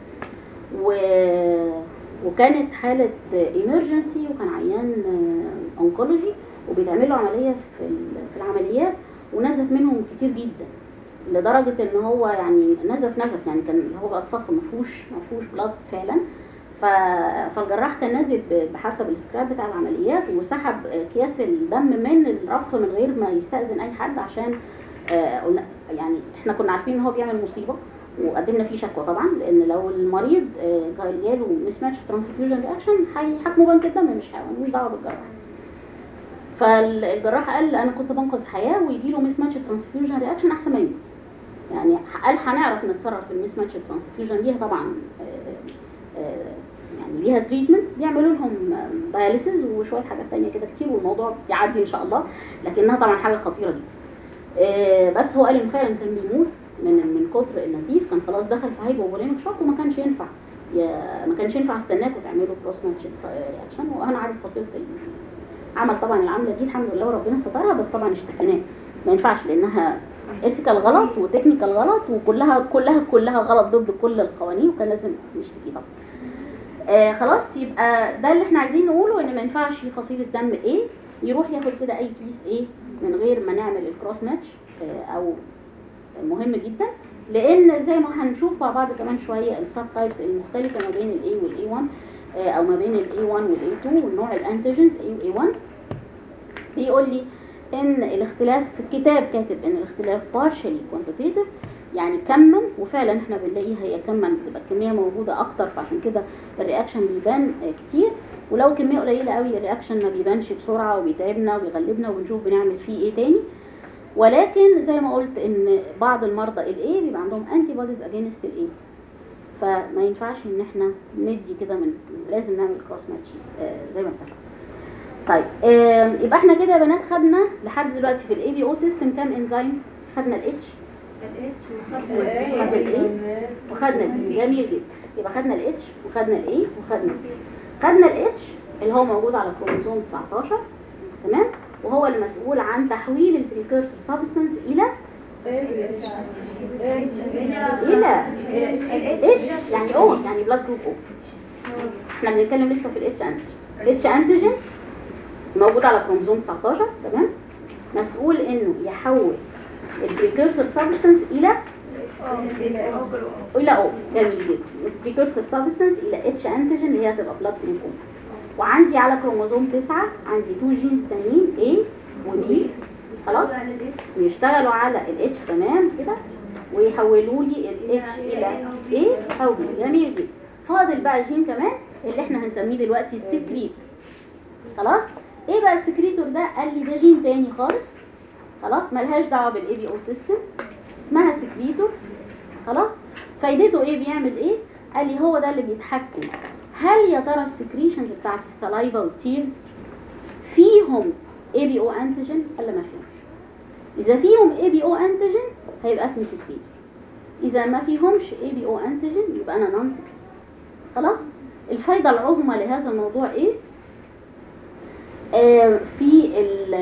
وكانت حاله ايمرجنسي وكان عيان اونكولوجي وبيتعمل له عمليه في العمليات، ونزف منهم كتير جدا لدرجه ان هو يعني نزف يعني كان هو بقى اتصف ما فيهوش بلاد فعلا. فالجراح كان نازل حتى بالسكراب بتاع العمليات، وسحب اكياس الدم من الرف من غير ما يستأذن اي حد، عشان يعني احنا كنا عارفين ان هو بيعمل مصيبه، وقدمنا فيه شكوى طبعا، لان لو المريض جاله مس ماتش ترانسفيوجن رياكشن هيحاكموا بنك الدم، مش دعوه بالجراح. فالجراح قال انا كنت بنقذ حياه ويجي له مس ماتش ترانسفيوجن رياكشن احسن ما يموت. يعني قال هنعرف نتصرف في المس ماتش ترانسفيوجن، ليها طبعا يعني ليها تريتمنت، بيعملوا لهم داياليسيس وشويه حاجات ثانيه كده كتير، والموضوع يعدي ان شاء الله، لكنها طبعا حاجه خطيره جدا. بس هو قال انه فعلا كان بيموت من كتر النزيف، كان خلاص دخل في هايبوفوليميك شوك، وما كانش ينفع استناكم تعملوا كروس ماتش رياكشن. وانا عارف فصيله عمل طبعا العمله دي الحمد لله وربنا سترها، بس طبعا اشتكيناه ما ينفعش لانها اسيكال غلط وتكنيكال غلط وكلها غلط ضد كل القوانين، وكان لازم نشتكي طبعا. خلاص يبقى ده اللي احنا عايزين نقوله، ان ما ينفعش فصيله دم ايه يروح ياخد كده اي كيس ايه من غير ما نعمل الكروس ماتش. او مهم جدا، لان زي ما هنشوف مع بعض كمان شويه السب تايبس المختلفه ما بين الاي والاي 1 او ما بين الاي 1 والاي 2 والنوع الانتيجنز اي واي 1. بيقول لي ان الاختلاف في الكتاب كاتب ان الاختلاف partially quantitative يعني كما، وفعلا احنا بنلاقيها هي كما بتبقى الكميه موجوده اكتر، فعشان كده الرياكشن بيبان كتير، ولو كميه قليله قوي الرياكشن ما بيبانش بسرعه وبيتعبنا وبيغلبنا وبنشوف بنعمل فيه ايه تاني. ولكن زي ما قلت ان بعض المرضى الاي بيبقى عندهم انتي بوديز اجينست الاي، فما ينفعش ان احنا ندي كده لازم نعمل كروس ماتش زي ما اتفقنا. طيب يبقى احنا كده يا بنات خدنا لحد دلوقتي في الاي بي او سيستم كام انزيم؟ خدنا الاتش وخدنا الاي وخدنا البي. جميل جدا. يبقى خدنا الاتش وخدنا الاي خدنا الاتش اللي هو موجود على كروموسوم 19 تمام، وهو المسؤول عن تحويل البريكورسور سبستانس الى اتش يعني او يعني بلاد جروب او. احنا بنتكلم لسه في الاتش انتيجين. الاتش انتيجين موجود على كروموسوم 19 تمام، مسؤول انه يحول البريكورسور سبستانس الى او. جميل جدا. البريكورسور سبستانس الى اتش انتيجين اللي هي هتبقى بلاد جروب او. وعندي على كروموسوم 9 عندي 2 جينز تانيين A و B خلاص بيشتغلوا على ال H تمام كده، ويحولوا لي ال H الى A او B. جميل جدا. فاضل بقى جين كمان اللي احنا هنسميه دلوقتي السكريتور. خلاص ايه بقى السكريتور ده؟ قال لي ده جين تاني خالص، خلاص ملهاش دعوه بالاي بي او سيستم، اسمها سكريتور. خلاص فايدته ايه؟ بيعمل ايه؟ قال لي هو ده اللي بيتحكم هل يا ترى السكريشنز بتاعت السلايفا والتيرز فيهم اي بي او انتيجين ولا ما فيهمش. اذا فيهم اي بي او انتيجين هيبقى اسمه سكريتور، اذا ما فيهمش اي بي او انتيجين يبقى انا نون سكريتور. خلاص الفايده العظمى لهذا الموضوع ايه؟ في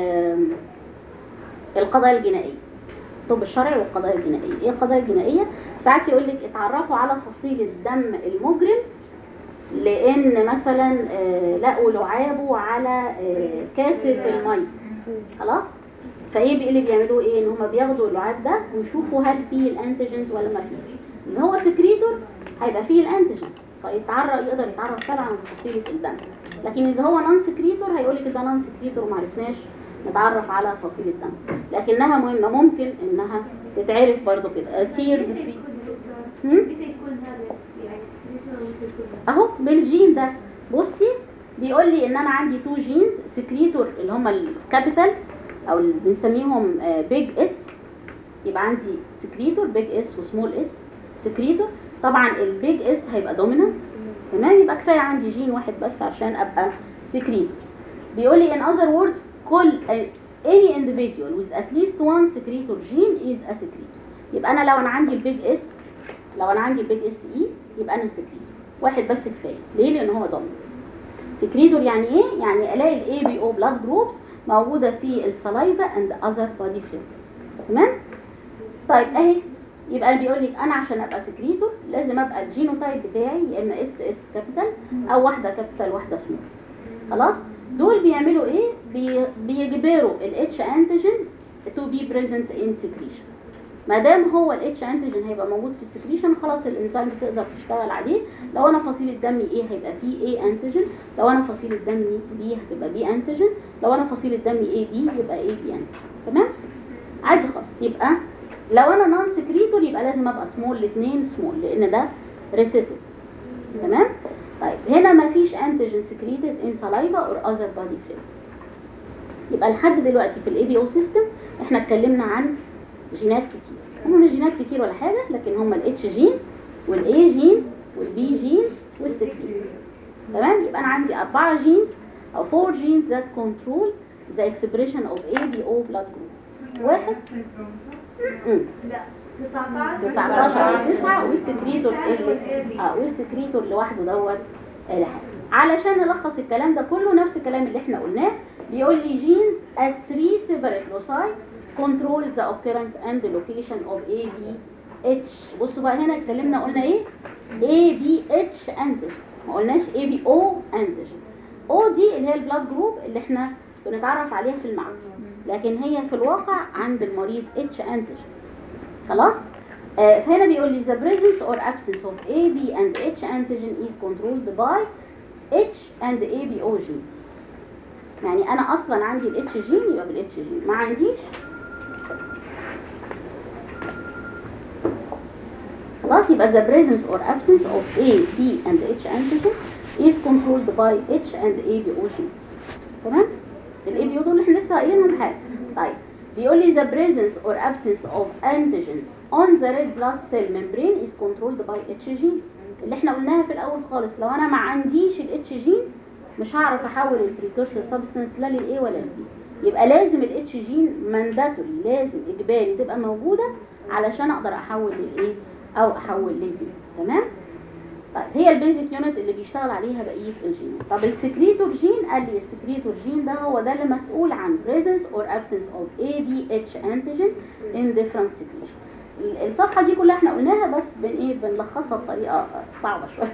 القضايا الجنائيه، الطب الشرعي والقضايا الجنائيه. ايه القضايا الجنائيه؟ ساعات يقول لك اتعرفوا على فصيله دم المجرم لان مثلا لقوا لعابه على كاسه المي خلاص. فايه اللي بيعملوه ايه؟ ان هم بياخدوا اللعاب ده ويشوفوا هل فيه الانتيجنز ولا ما فيش. اذا هو سكريتور هيبقى فيه الانتيجن يقدر يتعرف فعلا عن فصيله الدم. لكن اذا هو نون سكريتور هيقول لك ده نون سكريتور وما عرفناش نتعرف على فصيله الدم، لكنها مهمه ممكن انها تتعرف برضو كده. تيرز في اهو بالجين ده. بصي بيقول لي ان انا عندي تو جينز سكريتور اللي هم الكابيتال او اللي بنسميهم بيج اس. يبقى عندي سكريتور بيج اس وسمول اس سكريتور. طبعا البيج اس هيبقى دومينانت، تمام، يبقى كفايه عندي جين واحد بس عشان ابقى سكريتور. بيقول لي in other words كل any individual with at least one secretor gene is a secretor. يبقى انا لو انا عندي البيج اس اي يبقى انا سكريتور واحد بس كفايه. ليه؟ لان هو دومينانت. سكريتور يعني ايه؟ يعني الاقي الاي بي او بلاد جروبس موجوده في السلايفا اند اذر بودي فلويدز، تمام. طيب اهي يبقى بيقول لك انا عشان ابقى سكريتور لازم ابقى الجينوتايب بتاعي يا اما اس اس كابيتال او واحده كابيتال واحده سمول. خلاص. دول بيعملوا ايه؟ بيجبروا الاتش انتيجين تو بي بريزنت ان سكريشن. ما دام هو الاتش انتيجين هيبقى موجود في السكريشن خلاص الانزيم تقدر تشتغل عليه. لو انا فصيله دمي ايه هيبقى فيه اي انتيجين، لو انا فصيله دمي بي هتبقى بي انتيجين، لو انا فصيله دمي اي بي يبقى اي بي انتيجين، تمام عادي خالص. يبقى لو انا نون سكريتور يبقى لازم ابقى سمول، الاثنين سمول لان ده ريسيسيف، تمام. طيب هنا ما فيش انتيجين سكريتد ان سلايفا اور اذر بودي فلويد. يبقى لحد دلوقتي في الاي بي او سيستم احنا اتكلمنا عن جينات كتير. هم مش جينات كتير ولا حاجه، لكن هم الاتش جين والاي جين والبي جين والسكريتور، تمام. يبقى انا عندي 4 جينز او 4 جينز that control the expression of ABO blood group. واحد لا 19 9 والسكريتور والسكريتور لوحده دوت لحاجه. علشان نلخص الكلام ده كله نفس الكلام اللي احنا قلناه. بيقول لي genes at 3 separate loci control the occurrence and the location of ABH. بصوا بقى هنا اتكلمنا قلنا ايه؟ ABH antigen، ما قلناش ABO antigen. O دي اللي هي البلاد جروب اللي احنا بنتعرف عليها في المعمل، لكن هي في الواقع عند المريض H antigen. خلاص. فهنا بيقول لي the presence or absence of AB and H antigen is controlled by H and ABO gene. يعني انا اصلا عندي الاتش جين يبقى بالاتش جين، ما عنديش خلاص يبقى the presence or absence of A, B and H antigen is controlled by H and ABO gene، تمام. الABO دول احنا لسه قايلينهم حاجه. طيب بيقول لي the presence or absence of antigens on the red blood cell membrane is controlled by H gene اللي احنا قلناها في الاول خالص. لو انا ما عنديش الاتش جين مش هعرف احول البريكورسور سبستانس لا للاي ولا للبي. يبقى لازم الاتش جين مانداتوري، لازم اجباري تبقى موجوده علشان اقدر احول للايه او احول للبي، تمام. طيب هي البيزك يونت اللي بيشتغل عليها بقيه الجينات. طب السكريتور جين قال لي السكريتور جين ده هو ده اللي مسؤول عن presence or absence of ABH antigen in different secretion. الصفحه دي كلها احنا قلناها بس بنلخصها بطريقه صعبه شويه.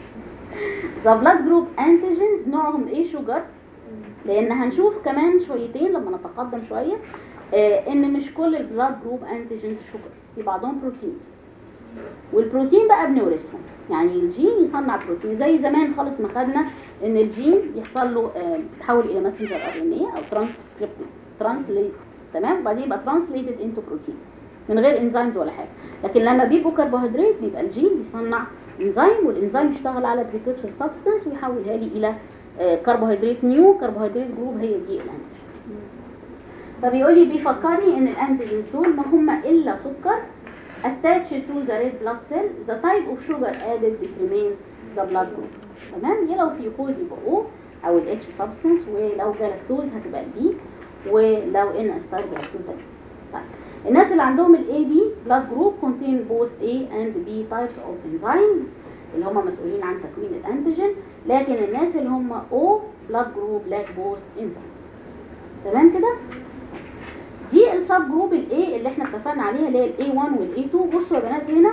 The blood group antigens نوعهم ايه؟ شوجر، لان هنشوف كمان شويتين لما نتقدم شويه ان مش كل البلاد جروب انتيجنز شوجر، في بعضهم بروتينز، والبروتين بقى بنورثهم. يعني الجين يصنع بروتين زي زمان خالص ما خدنا ان الجين يحصل له يتحول الى ماسنجر ار ان اي او ترانسليت، تمام، وبعدين يبقى ترانسليتد انتو بروتين من غير انزيمز ولا حاجه. لكن لما بيبقوا كربوهيدرات بيبقى الجين بيصنع انزيم، والانزيم يشتغل على بريكورسور سبستانس ويحولها لي الى كربوهيدرات نيو كربوهيدرات جروب، هي دي الانتيجين. فبيقول لي بيفكرني ان الانتيجينز دول ما هم الا سكر attached to the red blood cell. The type of sugar added determines the blood group، تمام. لو في جلوكوز يبقى O او الاتش سبستانس، ولو جلاكتوز هتبقى البي، ولو ان استار جلاكتوز. طيب الناس اللي عندهم الاي بي blood group contain both A and B types of enzymes اللي هم مسؤولين عن تكوين الانتيجين، لكن الناس اللي هم O blood group lack both enzymes، تمام كده. دي السب جروب الاي اللي احنا اتفقنا عليها اللي هي الاي 1 والاي 2. بصوا يا بنات هنا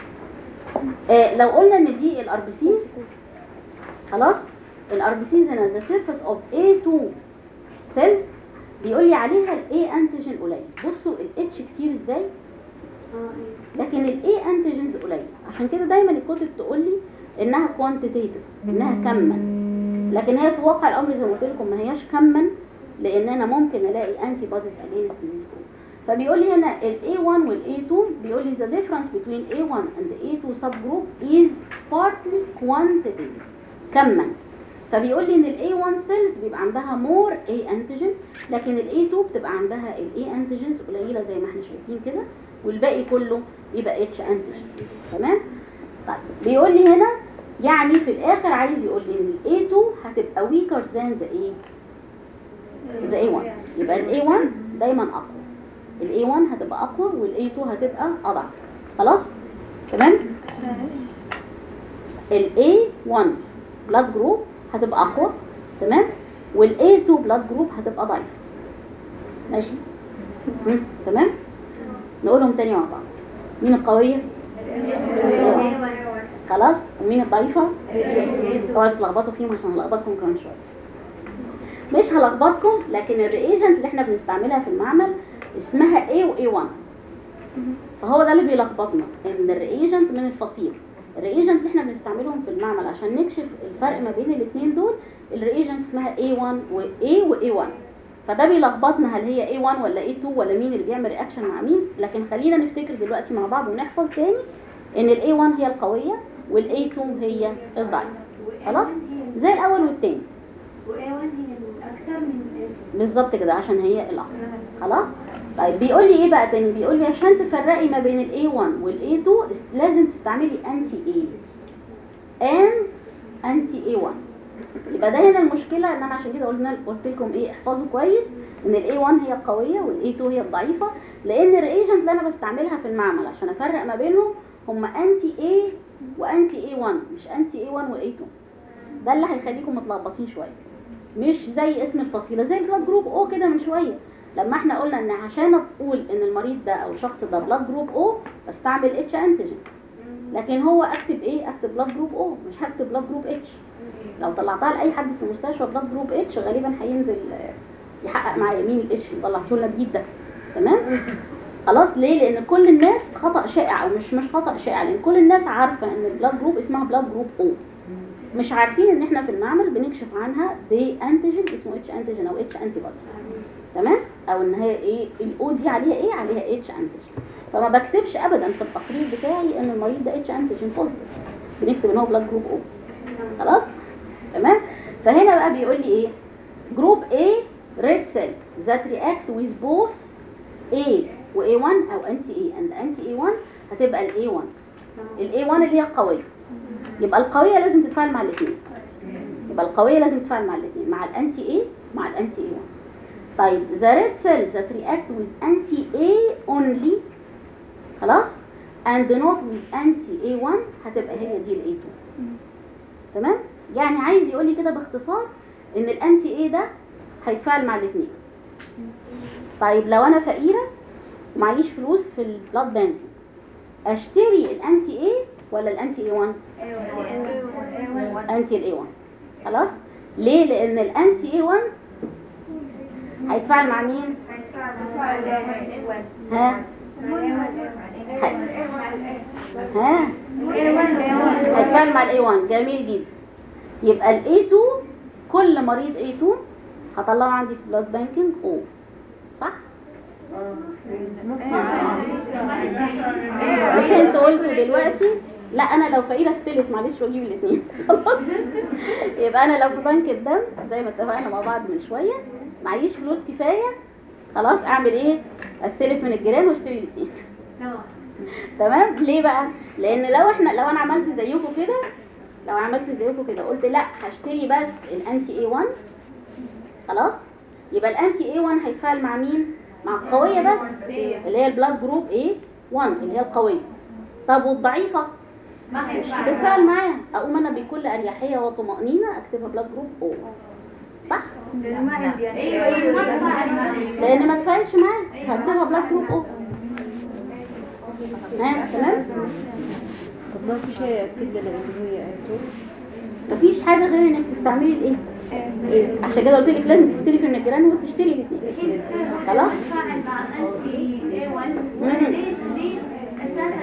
لو قلنا ان دي الار بي سيز، خلاص الار بي سيز هنا the surface of A2 cells بيقول لي عليها الاي انتيجين قليل. بصوا الاتش كتير ازاي، لكن الاي انتيجينز قليل. عشان كده دايما الكتب تقول لي انها كوانتيتيف، انها كما، لكن هي في واقع الامر زي ما قلت لكم ما هياش كما، لان انا ممكن الاقي انتي بوديز اجينست ذيس جروب. فبيقول لي هنا ال A1 وال A2 بيقول لي the difference between A1 and A2 subgroup is partly quantitative، كما. فبيقول لي ان ال A1 cells بيبقى عندها more A antigen، لكن ال A2 بتبقى عندها ال A antigens قليله زي ما احنا شايفين كده، والباقي كله يبقى H antigen. تمام؟ طيب بيقول لي هنا يعني في الاخر عايز يقول لي ان ال A2 هتبقى weaker than the A1. يبقى ال A1 دايما اقوى، ال A1 هتبقى اقوى وال A2 هتبقى اضعف. خلاص؟ تمام؟ ال A1 blood group هتبقى اقوى، تمام، وال A2 blood group هتبقى ضعيفه. ماشي؟ تمام؟ نقولهم تاني مع بعض. مين القويه؟ خلاص. ومين الضعيفه؟ اوعوا تتلخبطوا فيهم عشان هلخبطكم كمان شويه. مش هلخبطكم، لكن الرياجنت اللي احنا بنستعملها في المعمل اسمها A و A1، فهو ده اللي بيلخبطنا، ان الرياجنت من الفصيل. الرياجنت اللي احنا بنستعملهم في المعمل عشان نكشف الفرق ما بين الاثنين دول، الرياجنت اسمها A1 و A و A1. فده بيلخبطنا هل هي A1 ولا A2 ولا مين اللي بيعمل رياكشن مع مين. لكن خلينا نفتكر دلوقتي مع بعض ونحفظ تاني ان ال A1 هي القويه وال A2 هي الضعيفه. خلاص؟ زي الاول والتاني. و A1 هي الاكثر من بالظبط كده عشان هي الاقوى. خلاص؟ طيب بيقول لي ايه بقى تاني؟ بيقول لي عشان تفرقي ما بين ال A1 وال A2 لازم تستعملي انتي A and انتي A1. يبقى ده هنا المشكله، ان انا عشان كده قلت لكم ايه، احفظوا كويس ان ال A1 هي القويه وال A2 هي الضعيفه، لان الرياجنت اللي انا بستعملها في المعمل عشان افرق ما بينهم هم انتي A وانتي A1، مش انتي A1 و A2. ده اللي هيخليكم متلخبطين شويه، مش زي اسم الفصيله زي البلاد جروب او كده من شويه. لما احنا قلنا ان عشان اقول ان المريض ده او الشخص ده بلاد جروب او بستعمل اتش انتيجين، لكن هو اكتب ايه؟ اكتب بلاد جروب او، مش هكتب بلاد جروب اتش. لو طلعتها لاي حد في المستشفى بلاد جروب اتش غالبا هينزل يحقق معايا مين الاتش اللي طلعته لنا جديد ده. تمام؟ خلاص. ليه؟ لان كل الناس خطا شائع، او مش خطا شائع، لان كل الناس عارفه ان البلاد جروب اسمها بلاد جروب او، مش عارفين ان احنا في المعمل بنكشف عنها بانتيجين اسمه اتش انتيجين او اتش انتي بودي. تمام؟ او ان هي ايه الاو دي عليها ايه؟ عليها اتش انتيجين. فما بكتبش ابدا في التقرير بتاعي ان المريض ده اتش انتيجين بوزيتيف، بنكتب ان هو بلاد جروب او. خلاص؟ تمام؟ فهنا بقى بيقول لي ايه؟ جروب A red cell that react with both A و A1 او انتي A and انتي A1 هتبقى ال A1. ال A1 اللي هي القويه. يبقى القويه لازم تتفاعل مع الاثنين. يبقى القويه لازم تتفاعل مع الاثنين، مع الانتي A مع الانتي A1. طيب the red cell that react with anti A only، خلاص، and not with anti A1 هتبقى هي دي ال A2. تمام؟ يعني عايز يقول لي كده باختصار ان الانتي A ده هيتفاعل مع الاثنين. طيب لو انا فقيره ومعيش فلوس في البلاد بانك، اشتري الانتي A ولا الانتي A1؟ انتي ال A1. خلاص؟ ليه؟ لان الانتي A1 هيتفاعل مع مين؟ ها؟ ها؟ هيتفاعل مع ال A1. جميل جدا. يبقى ال A2 كل مريض A2 هطلعه عندي في بلاد بانكينج O، صح؟ مش انتوا قلتوا دلوقتي لا انا لو فقيره استلف معلش واجيب الاثنين. خلاص؟ يبقى انا لو في بنك الدم زي ما اتفقنا مع بعض من شويه معيش فلوس كفايه، خلاص اعمل ايه؟ استلف من الجيران واشتري الاثنين. تمام؟ ليه بقى؟ لان لو انا عملت زيكم كده، قلت لا هشتري بس الانتي A1، خلاص، يبقى الانتي A1 هيتفاعل مع مين؟ مع القويه بس اللي هي البلاد جروب A1 اللي هي القويه. طب والضعيفه مش هتتفاعل معاها، اقوم انا بكل اريحيه وطمانينه اكتبها بلاد جروب O، صح؟ ما عندي ايوه لان ما تفاعلش معاها هكتبها بلاد جروب O. تمام؟ طب ما في شيء يأكد لنا ان هي A2؟ مفيش حاجه غير انك تستعملي الايه؟ عشان كده قلت لك لازم تشتري في الجيران وتشتري الاثنين. خلاص تفاعل مع الانتي A1 وانا ليه اساسا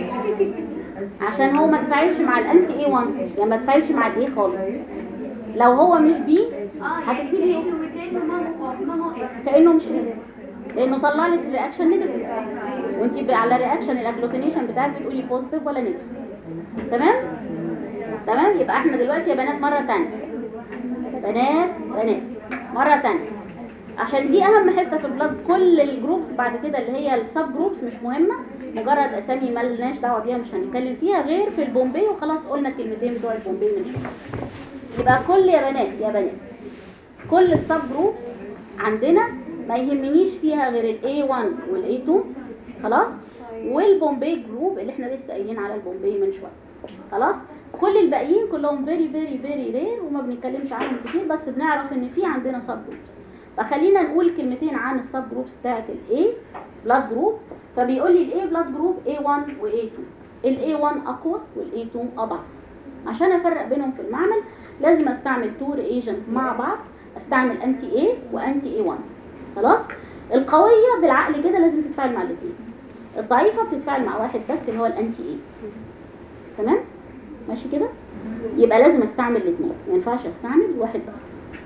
عشان هو ما تفاعلش مع الانتي A1 يعني ما تفاعلش مع الايه خالص. لو هو مش بي هتكتبي كأنه ما هو ايه كانه مش ايه، لانه طلع لك الرياكشن نيجاتيف، وانت على رياكشن الاجلوتينيشن بتاعك بتقولي بوزيتيف ولا نيجاتيف. تمام تمام. يبقى احنا دلوقتي يا بنات مره ثانيه، بنات مره ثانيه، عشان دي اهم حته في البلاد. كل الجروبس بعد كده اللي هي السب جروبس مش مهمه، مجرد اسامي مالناش دعوه بيها، مش هنتكلم فيها غير في البومبي وخلاص. قلنا الكلمتين بتوع البومبي من شويه. يبقى كل يا بنات كل السب جروبس عندنا ما يهمنيش فيها غير الاي 1 والاي 2 خلاص، والبومبي جروب اللي احنا لسه قايلين على البومبي من شويه خلاص. كل الباقيين كلهم فيري فيري فيري رير وما بنتكلمش عنهم كتير، بس بنعرف ان في عندنا سب جروبس. فخلينا نقول كلمتين عن السب جروبس بتاعت الاي بلاد جروب. فبيقول لي الاي بلاد جروب A1 وA2. الA1 اقوى والA2 اضعف. عشان افرق بينهم في المعمل لازم استعمل 2 ريجنت مع بعض، استعمل انتي A وانتي A1 خلاص. القويه بالعقل كده لازم تتفاعل مع الاثنين، الضعيفه بتتفاعل مع واحد بس اللي هو الانتي A. تمام ماشي كده. يبقى لازم استعمل الاثنين، ما ينفعش استعمل واحد بس.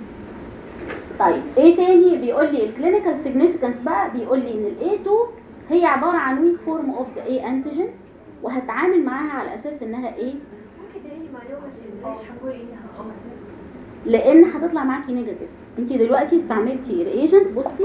طيب ايه تاني؟ بيقول لي الكلينيكال سيجنيفيكانس بقى. بيقول لي ان الA2 هي عباره عن ويك فورم اوف ذا A انتيجين، وهتعامل معاها على اساس انها ايه؟ ممكن تديني معلومه ليش حقول انها لان هتطلع معاكي نيجاتيف. انت دلوقتي استعملتي ريجنت، بصي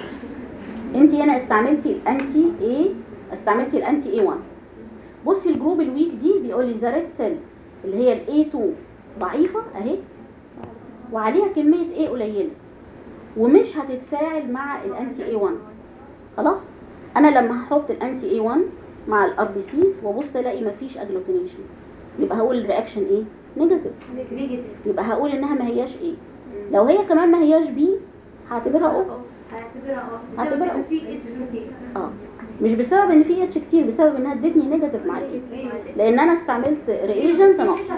انت هنا استعملتي الانتي A، استعملتي الانتي A1. بصي الجروب الويك دي بيقول لي ذا ريد سيل اللي هي الA2 ضعيفه اهي، وعليها كميه A قليله، ومش هتتفاعل مع الانتي A1 خلاص. انا لما هحط الانتي A1 مع الار بي سيز وابص الاقي مفيش اجلوتينيشن، يبقى هقول الرياكشن ايه؟ نيجاتيف. يبقى هقول انها ما هياش ايه. لو هي كمان ما هياش بي هعتبرها او. هعتبرها او في اتش كتير. مش بسبب ان في اتش كتير، بسبب انها ادتني نيجاتيف مع الايه، لان انا استعملت ريجنت ناقص.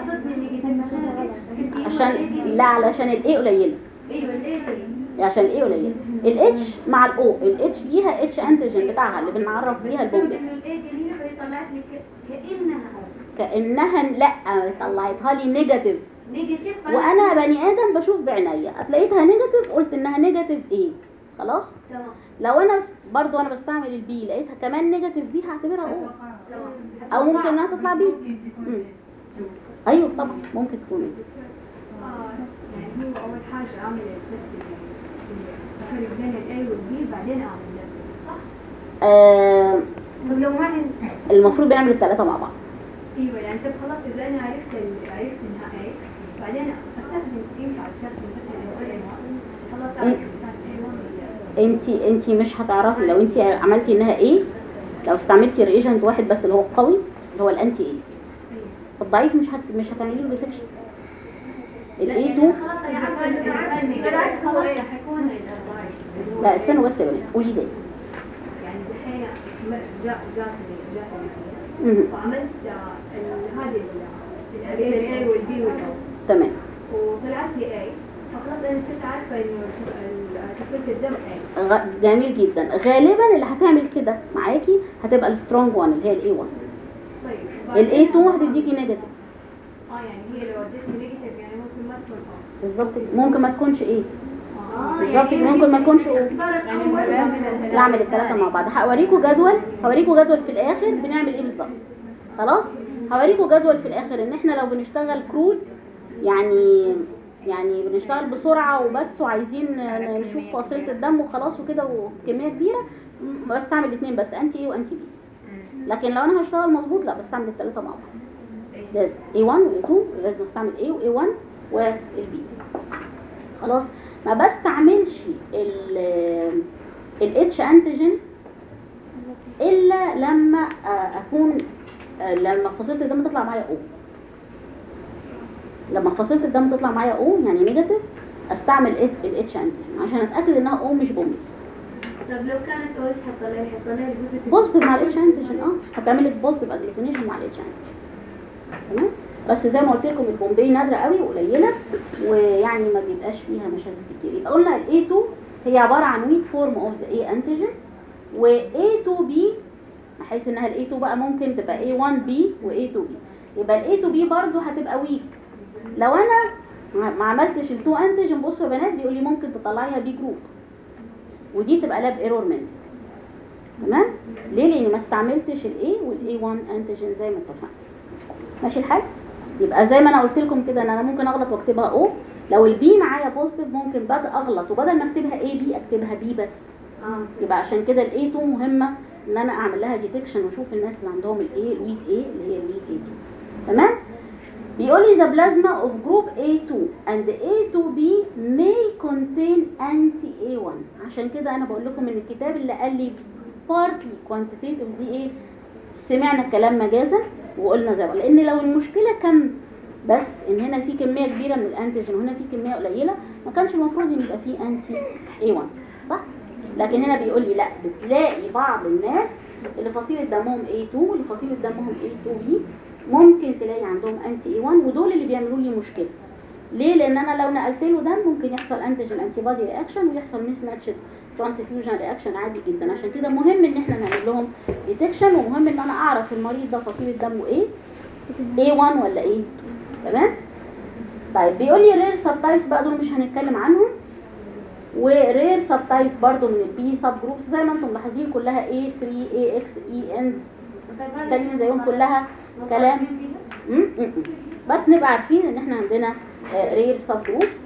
علشان الايه قليله. ايوه الايه عشان الايه قليله. الاتش مع الاو، الاتش ليها اتش انتيجين بتاعها اللي بنعرف بيها البومبي. طلعت لي كانها لا طلعتها لي نيجاتيف. وانا بني ادم بشوف بعينيا، لقيتها نيجاتيف قلت انها نيجاتيف ايه خلاص. تمام. لو انا برضو انا بستعمل البي لقيتها كمان نيجاتيف بي هعتبرها او. او ممكن انها تطلع بي. ايوه طبعا ممكن تكون يعني هو اول حاجه اعمل التست الفرق بين الاي والبي بعدين اعمل التست صح؟ طب لو ما المفروض بنعمل الثلاثه مع بعض. ايوه يعني طب خلاص اذا انا عرفت انها اي بعدين استخدم ينفع استخدم بس الاي خلاص اعرف استخدم انت مش هتعرفي لو انت عملتي انها ايه، لو استعملتي ريجنت واحد بس اللي هو القوي اللي هو الانتي ايه. الضعيف مش هتعملي له ديتكشن. الاي 2 خلاص حيكون لا استنوا بس يا بنات قولي ده. يعني الحين جاتني وعملت هذه الاي والبي والاو تمام، وطلعت لي اي، فخلاص انا صرت عارفه انه كثافه الدم اي. جميل جدا. غالبا اللي هتعمل كده معاكي هتبقى السترونج 1 اللي هي الاي 1. طيب الاي 2 هتديكي نيجاتيف. يعني هي لو ادتني نيجاتيف يعني ممكن ما تكون بالظبط، ممكن ما تكونش ايه بالظبط، ممكن ما تكونش او. نعمل الثلاثه مع بعض. هوريكم جدول في الاخر بنعمل ايه بالظبط خلاص. هوريكم جدول في الاخر ان احنا لو بنشتغل كرود يعني بنشتغل بسرعه وبس وعايزين نشوف فاصله الدم وخلاص وكده وكميه كبيره، بستعمل الاثنين بس، انتي ايه وانتي بي. لكن لو انا هشتغل مظبوط لا بستعمل الثلاثه مع بعض. لازم A1 و A2 لازم استعمل A و A1 والبي خلاص. ما بستعملش الاتش انتيجين الا لما اكون لما فصيله الدم تطلع معايا او. لما فصيله الدم تطلع معايا او يعني نيجاتيف استعمل الاتش انتيجين عشان اتاكد انها او مش بومبي. طب لو كانت او ايش هتطلع بوزيتيف مع الاتش انتيجين. هتعمل لك بوزيتيف اجلوتينيشن مع الاتش انتيجين. تمام. بس زي ما قلت لكم البومبي نادره قوي وقليله، ويعني ما بيبقاش فيها مشاكل كتير. يبقى قلنا الاي 2 هي عباره عن ويك فورم اوف ذا اي انتيجين، واي 2 بي بحيث انها الاي 2 بقى ممكن تبقى اي 1 بي واي 2 بي. يبقى الاي 2 بي برضو هتبقى ويك لو انا ما عملتش التو انتيجين. بصوا يا بنات بيقول لي ممكن تطلعيها بي جروب، ودي تبقى لاب ايرور منك. تمام؟ ليه؟ لاني ما استعملتش الاي والاي 1 انتيجين زي ما اتفقنا. ماشي الحال؟ يبقى زي ما انا قلت لكم كده ان انا ممكن اغلط واكتبها او، لو البي معايا بوزيتيف ممكن بعد اغلط وبدل ما اكتبها اي بي اكتبها بي بس. يبقى عشان كده الاي 2 مهمه ان انا اعمل لها ديتكشن واشوف الناس اللي عندهم الاي الويك اي اللي هي الويك اي 2. تمام؟ بيقول لي the plasma of group A2 and A2B may contain anti-A1. عشان كده انا بقول لكم ان الكتاب اللي قال لي partly quantitative دي ايه؟ سمعنا الكلام مجازا وقلنا زي لان لو المشكله كم بس ان هنا في كميه كبيره من الانتيجين وهنا في كميه قليله ما كانش المفروض ان يبقى في انتي A1 صح؟ لكن هنا بيقول لي لا، بتلاقي بعض الناس اللي فصيله دمهم A2 واللي فصيله دمهم A2B ممكن تلاقي عندهم انتي اي 1، ودول اللي بيعملوا لي مشكله. ليه؟ لان انا لو نقلت له دم ممكن يحصل انتيجين انتي بادي رياكشن ويحصل ميس ماتش ترانسفيوجن رياكشن عادي جدا. عشان كده مهم ان احنا نعمل لهم ديتكشن، ومهم ان انا اعرف المريض ده فصيله دمه ايه، A1 ولا A2. تمام؟ طيب بيقول لي رير سب تايبس بقى دول مش هنتكلم عنهم، ورير سب تايبس برضو من البي سب جروبس زي ما انتم ملاحظين كلها A3 AX EN تاني زيهم كلها كلام. بس نبقى عارفين ان احنا عندنا رير سب جروبس.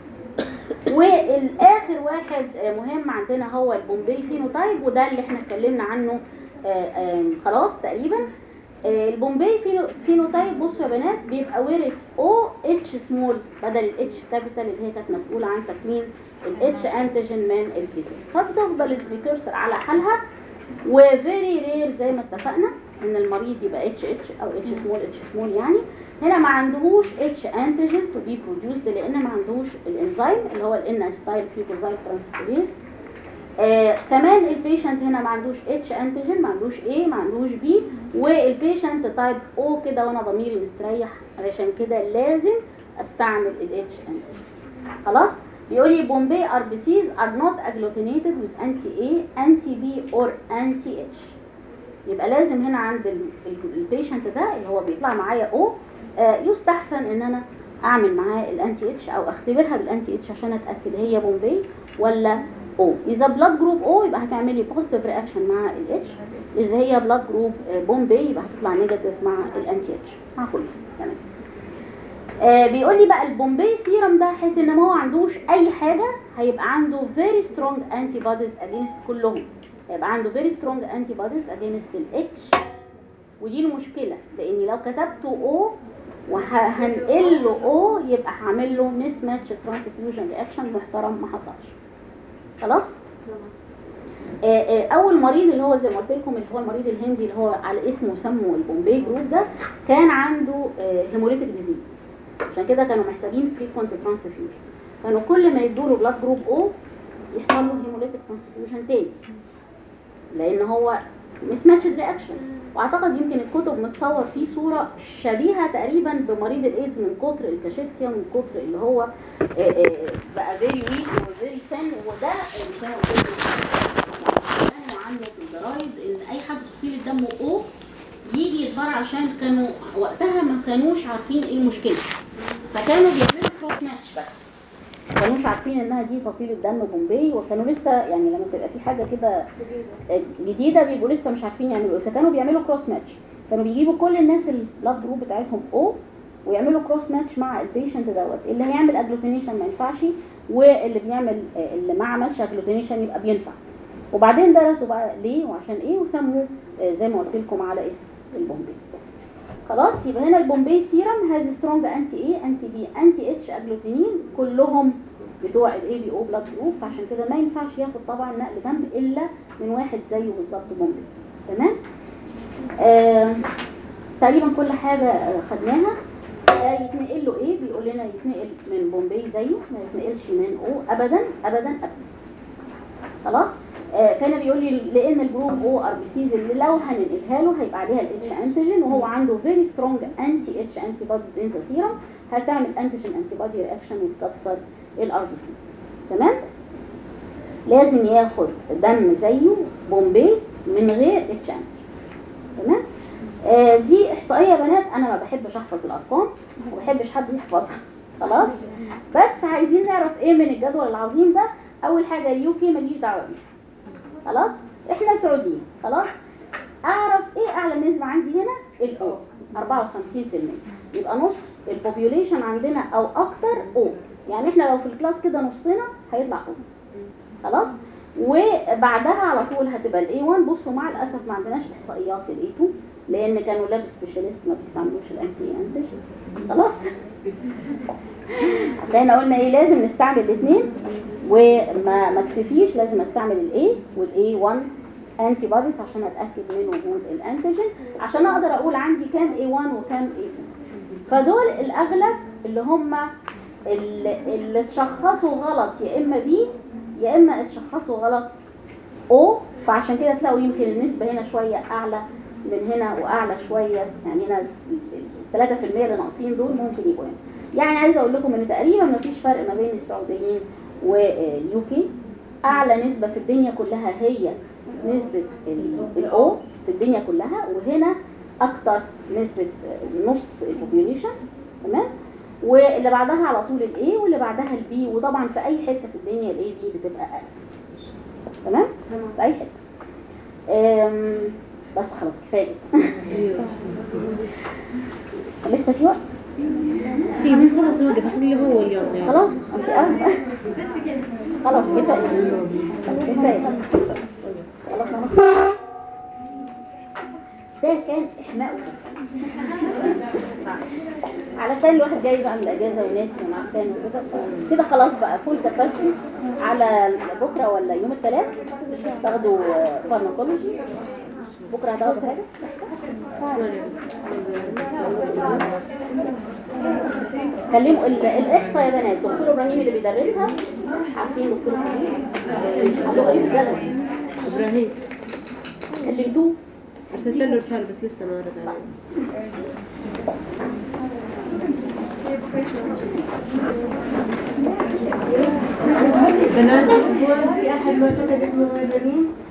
والاخر واحد مهم عندنا هو البومبي فينوتايب، وده اللي احنا اتكلمنا عنه خلاص تقريبا. البومبي فينوتايب بصوا يا بنات بيبقى ورث او اتش سمول بدل الاتش كابيتال اللي هي كانت مسؤوله عن تكوين الاتش انتيجين من البريكيرسر، فبتفضل البريكيرسر على حالها. وفيري رير زي ما اتفقنا ان المريض يبقى اتش او اتش سمول يعني هنا ما عندهوش اتش انتيجين تو بي بروديوسد لان ما عندهوش الانزيم اللي هو الان ستايل فيوكوزايد ترانسفيريز. كمان البيشنت هنا ما عندوش اتش انتيجين، ما عندوش A ما عندوش B، والبيشنت تايب O كده وانا ضميري مستريح علشان كده لازم استعمل الاتش انتيجين. خلاص؟ بيقول لي بومبي RBCs are not agglutinated with anti-A, anti-B or anti-H. يبقى لازم هنا عند البيشنت ده اللي هو بيطلع معايا O يستحسن ان انا اعمل معاه الانتي اتش او اختبرها بالانتي اتش عشان اتاكد هي بومبي ولا O. اذا بلاد جروب O يبقى هتعملي بوزيتيف رياكشن مع الاتش، اذا هي بلاد جروب بومبي يبقى هتطلع نيجاتيف مع الانتي اتش مع كله. تمام. بيقول لي بقى البومبي سيرم ده حيث ان ما هو عندوش اي حاجه هيبقى عنده very strong antibodies against كلهم، هيبقى عنده very strong antibodies against الاتش. ودي المشكله لاني لو كتبته O وهنقل له O يبقى هعمل له ميس ماتش ترانسفيوجن رياكشن محترم ما حصلش. خلاص؟ اول مريض اللي هو زي ما قلت لكم اللي هو المريض الهندي اللي هو على اسمه سموا البومبي جروب ده كان عنده هيموليتيك ديزيز، عشان كده كانوا محتاجين فريكوينت ترانسفيوجن. كانوا كل ما يدوا له بلاد جروب O يحصل له هيموليتيك ترانسفيوجن تاني لان هو مس ماتش رياكشن. واعتقد يمكن الكتب متصور فيه صوره شبيهه تقريبا بمريض الايدز من كتر الكاشيكسيا من كتر اللي هو بقى فيري ويك وفيري سن. وده اللي كانوا بيقولوا عنه في الجرايد ان اي حد فصيله دمه O يجي يتبرع عشان كانوا وقتها ما كانوش عارفين ايه المشكله، فكانوا بيعملوا كروس ماتش بس ما كانوش عارفين انها دي فصيله دم بومبي، وكانوا لسه يعني لما تبقى في حاجه كده جديده بيبقوا لسه مش عارفين يعملوا ايه، فكانوا بيعملوا كروس ماتش. كانوا بيجيبوا كل الناس البلاد جروب بتاعتهم O ويعملوا كروس ماتش مع البيشنت دوت، اللي هيعمل اجلوتينيشن ما ينفعش واللي بيعمل اللي ما عملش اجلوتينيشن يبقى بينفع. وبعدين درسوا بقى ليه وعشان ايه وسموا زي ما قلت لكم على اسم البومبي. خلاص؟ يبقى هنا البومبي سيرم هاز سترونج انتي A انتي B انتي اتش اجلوتينين كلهم بتوع الاي بي او بلاد جروب، فعشان كده ما ينفعش ياخد طبعا نقل دم الا من واحد زيه بالظبط بومبي. تمام؟ تقريبا كل حاجه خدناها. يتنقل له ايه؟ بيقول لنا يتنقل من بومبي زيه ما يتنقلش من O ابدا ابدا ابدا. خلاص؟ فانا بيقول لي لان الجروب او ار بي سيز اللي لو هننقلها له هيبقى عليها الاتش انتيجين وهو عنده فيري سترونج انتي اتش انتي بوديز ان ذا سيرم، هتعمل انتيجين انتي بودي رياكشن وتكسر الار بي سيز. تمام؟ لازم ياخد دم زيه بومبي من غير اتش انتيجين. تمام؟ دي احصائيه يا بنات، انا ما بحبش احفظ الارقام وما بحبش حد يحفظها. خلاص؟ بس عايزين نعرف ايه من الجدول العظيم ده. اول حاجه اليو كي ماليش دعوه بيه. خلاص؟ احنا سعوديين. خلاص؟ اعرف ايه اعلى نسبه عندي هنا؟ الاو 54%. يبقى نص البوبيوليشن عندنا او اكتر او، يعني احنا لو في الكلاس كده نصنا هيطلع او. خلاص؟ وبعدها على طول هتبقى الاي 1. بصوا مع الاسف ما عندناش احصائيات الاي 2 لان كانوا لاب سبيشاليست ما بيستعملوش الانتي انتيجين. خلاص؟ عشان قلنا ايه لازم نستعمل الاثنين وما تكفيش، لازم استعمل الاي والاي 1 انتي بوديز عشان اتاكد من وجود الانتيجين عشان اقدر اقول عندي كام اي 1 وكام اي 2. فدول الاغلب اللي هم اللي اتشخصوا غلط يا اما بي يا اما اتشخصوا غلط او، فعشان كده تلاقوا يمكن النسبه هنا شويه اعلى من هنا واعلى شويه، يعني هنا 3% اللي ناقصين دول ممكن يبقوا هنا. يعني عايزه اقول لكم ان تقريبا ما فيش فرق ما بين السعوديين واليو كي. اعلى نسبه في الدنيا كلها هي نسبه الاو في الدنيا كلها، وهنا اكتر نسبه نص البوبيوليشن. تمام؟ واللي بعدها على طول الاي واللي بعدها البي، وطبعا في اي حته في الدنيا الاي بي بتبقى اقل. تمام؟ في اي حته. بس خلاص كفايه. لسه في وقت؟ في بس خلاص نوقف عشان اللي هو اليوم يعني. خلاص انت خلاص كفايه. خلاص ده كان احماء بس علشان الواحد جاي بقى من الاجازه وناس ونعسان وكده، كده خلاص بقى فول كاباسيتي على بكره ولا يوم الثلاث تاخدوا فارماكولوجي. بكره هتاخدوا حاجه؟ كلموا الاحصاء يا بنات. دكتور ابراهيم اللي بيدرسها عارفين دكتور ابراهيم قالوا ايه في الجدول؟ ابراهيم كلمتوه ارسلت له رساله بس لسه ما رد علي. بنات هو في احد معتقد اسمه ابراهيم؟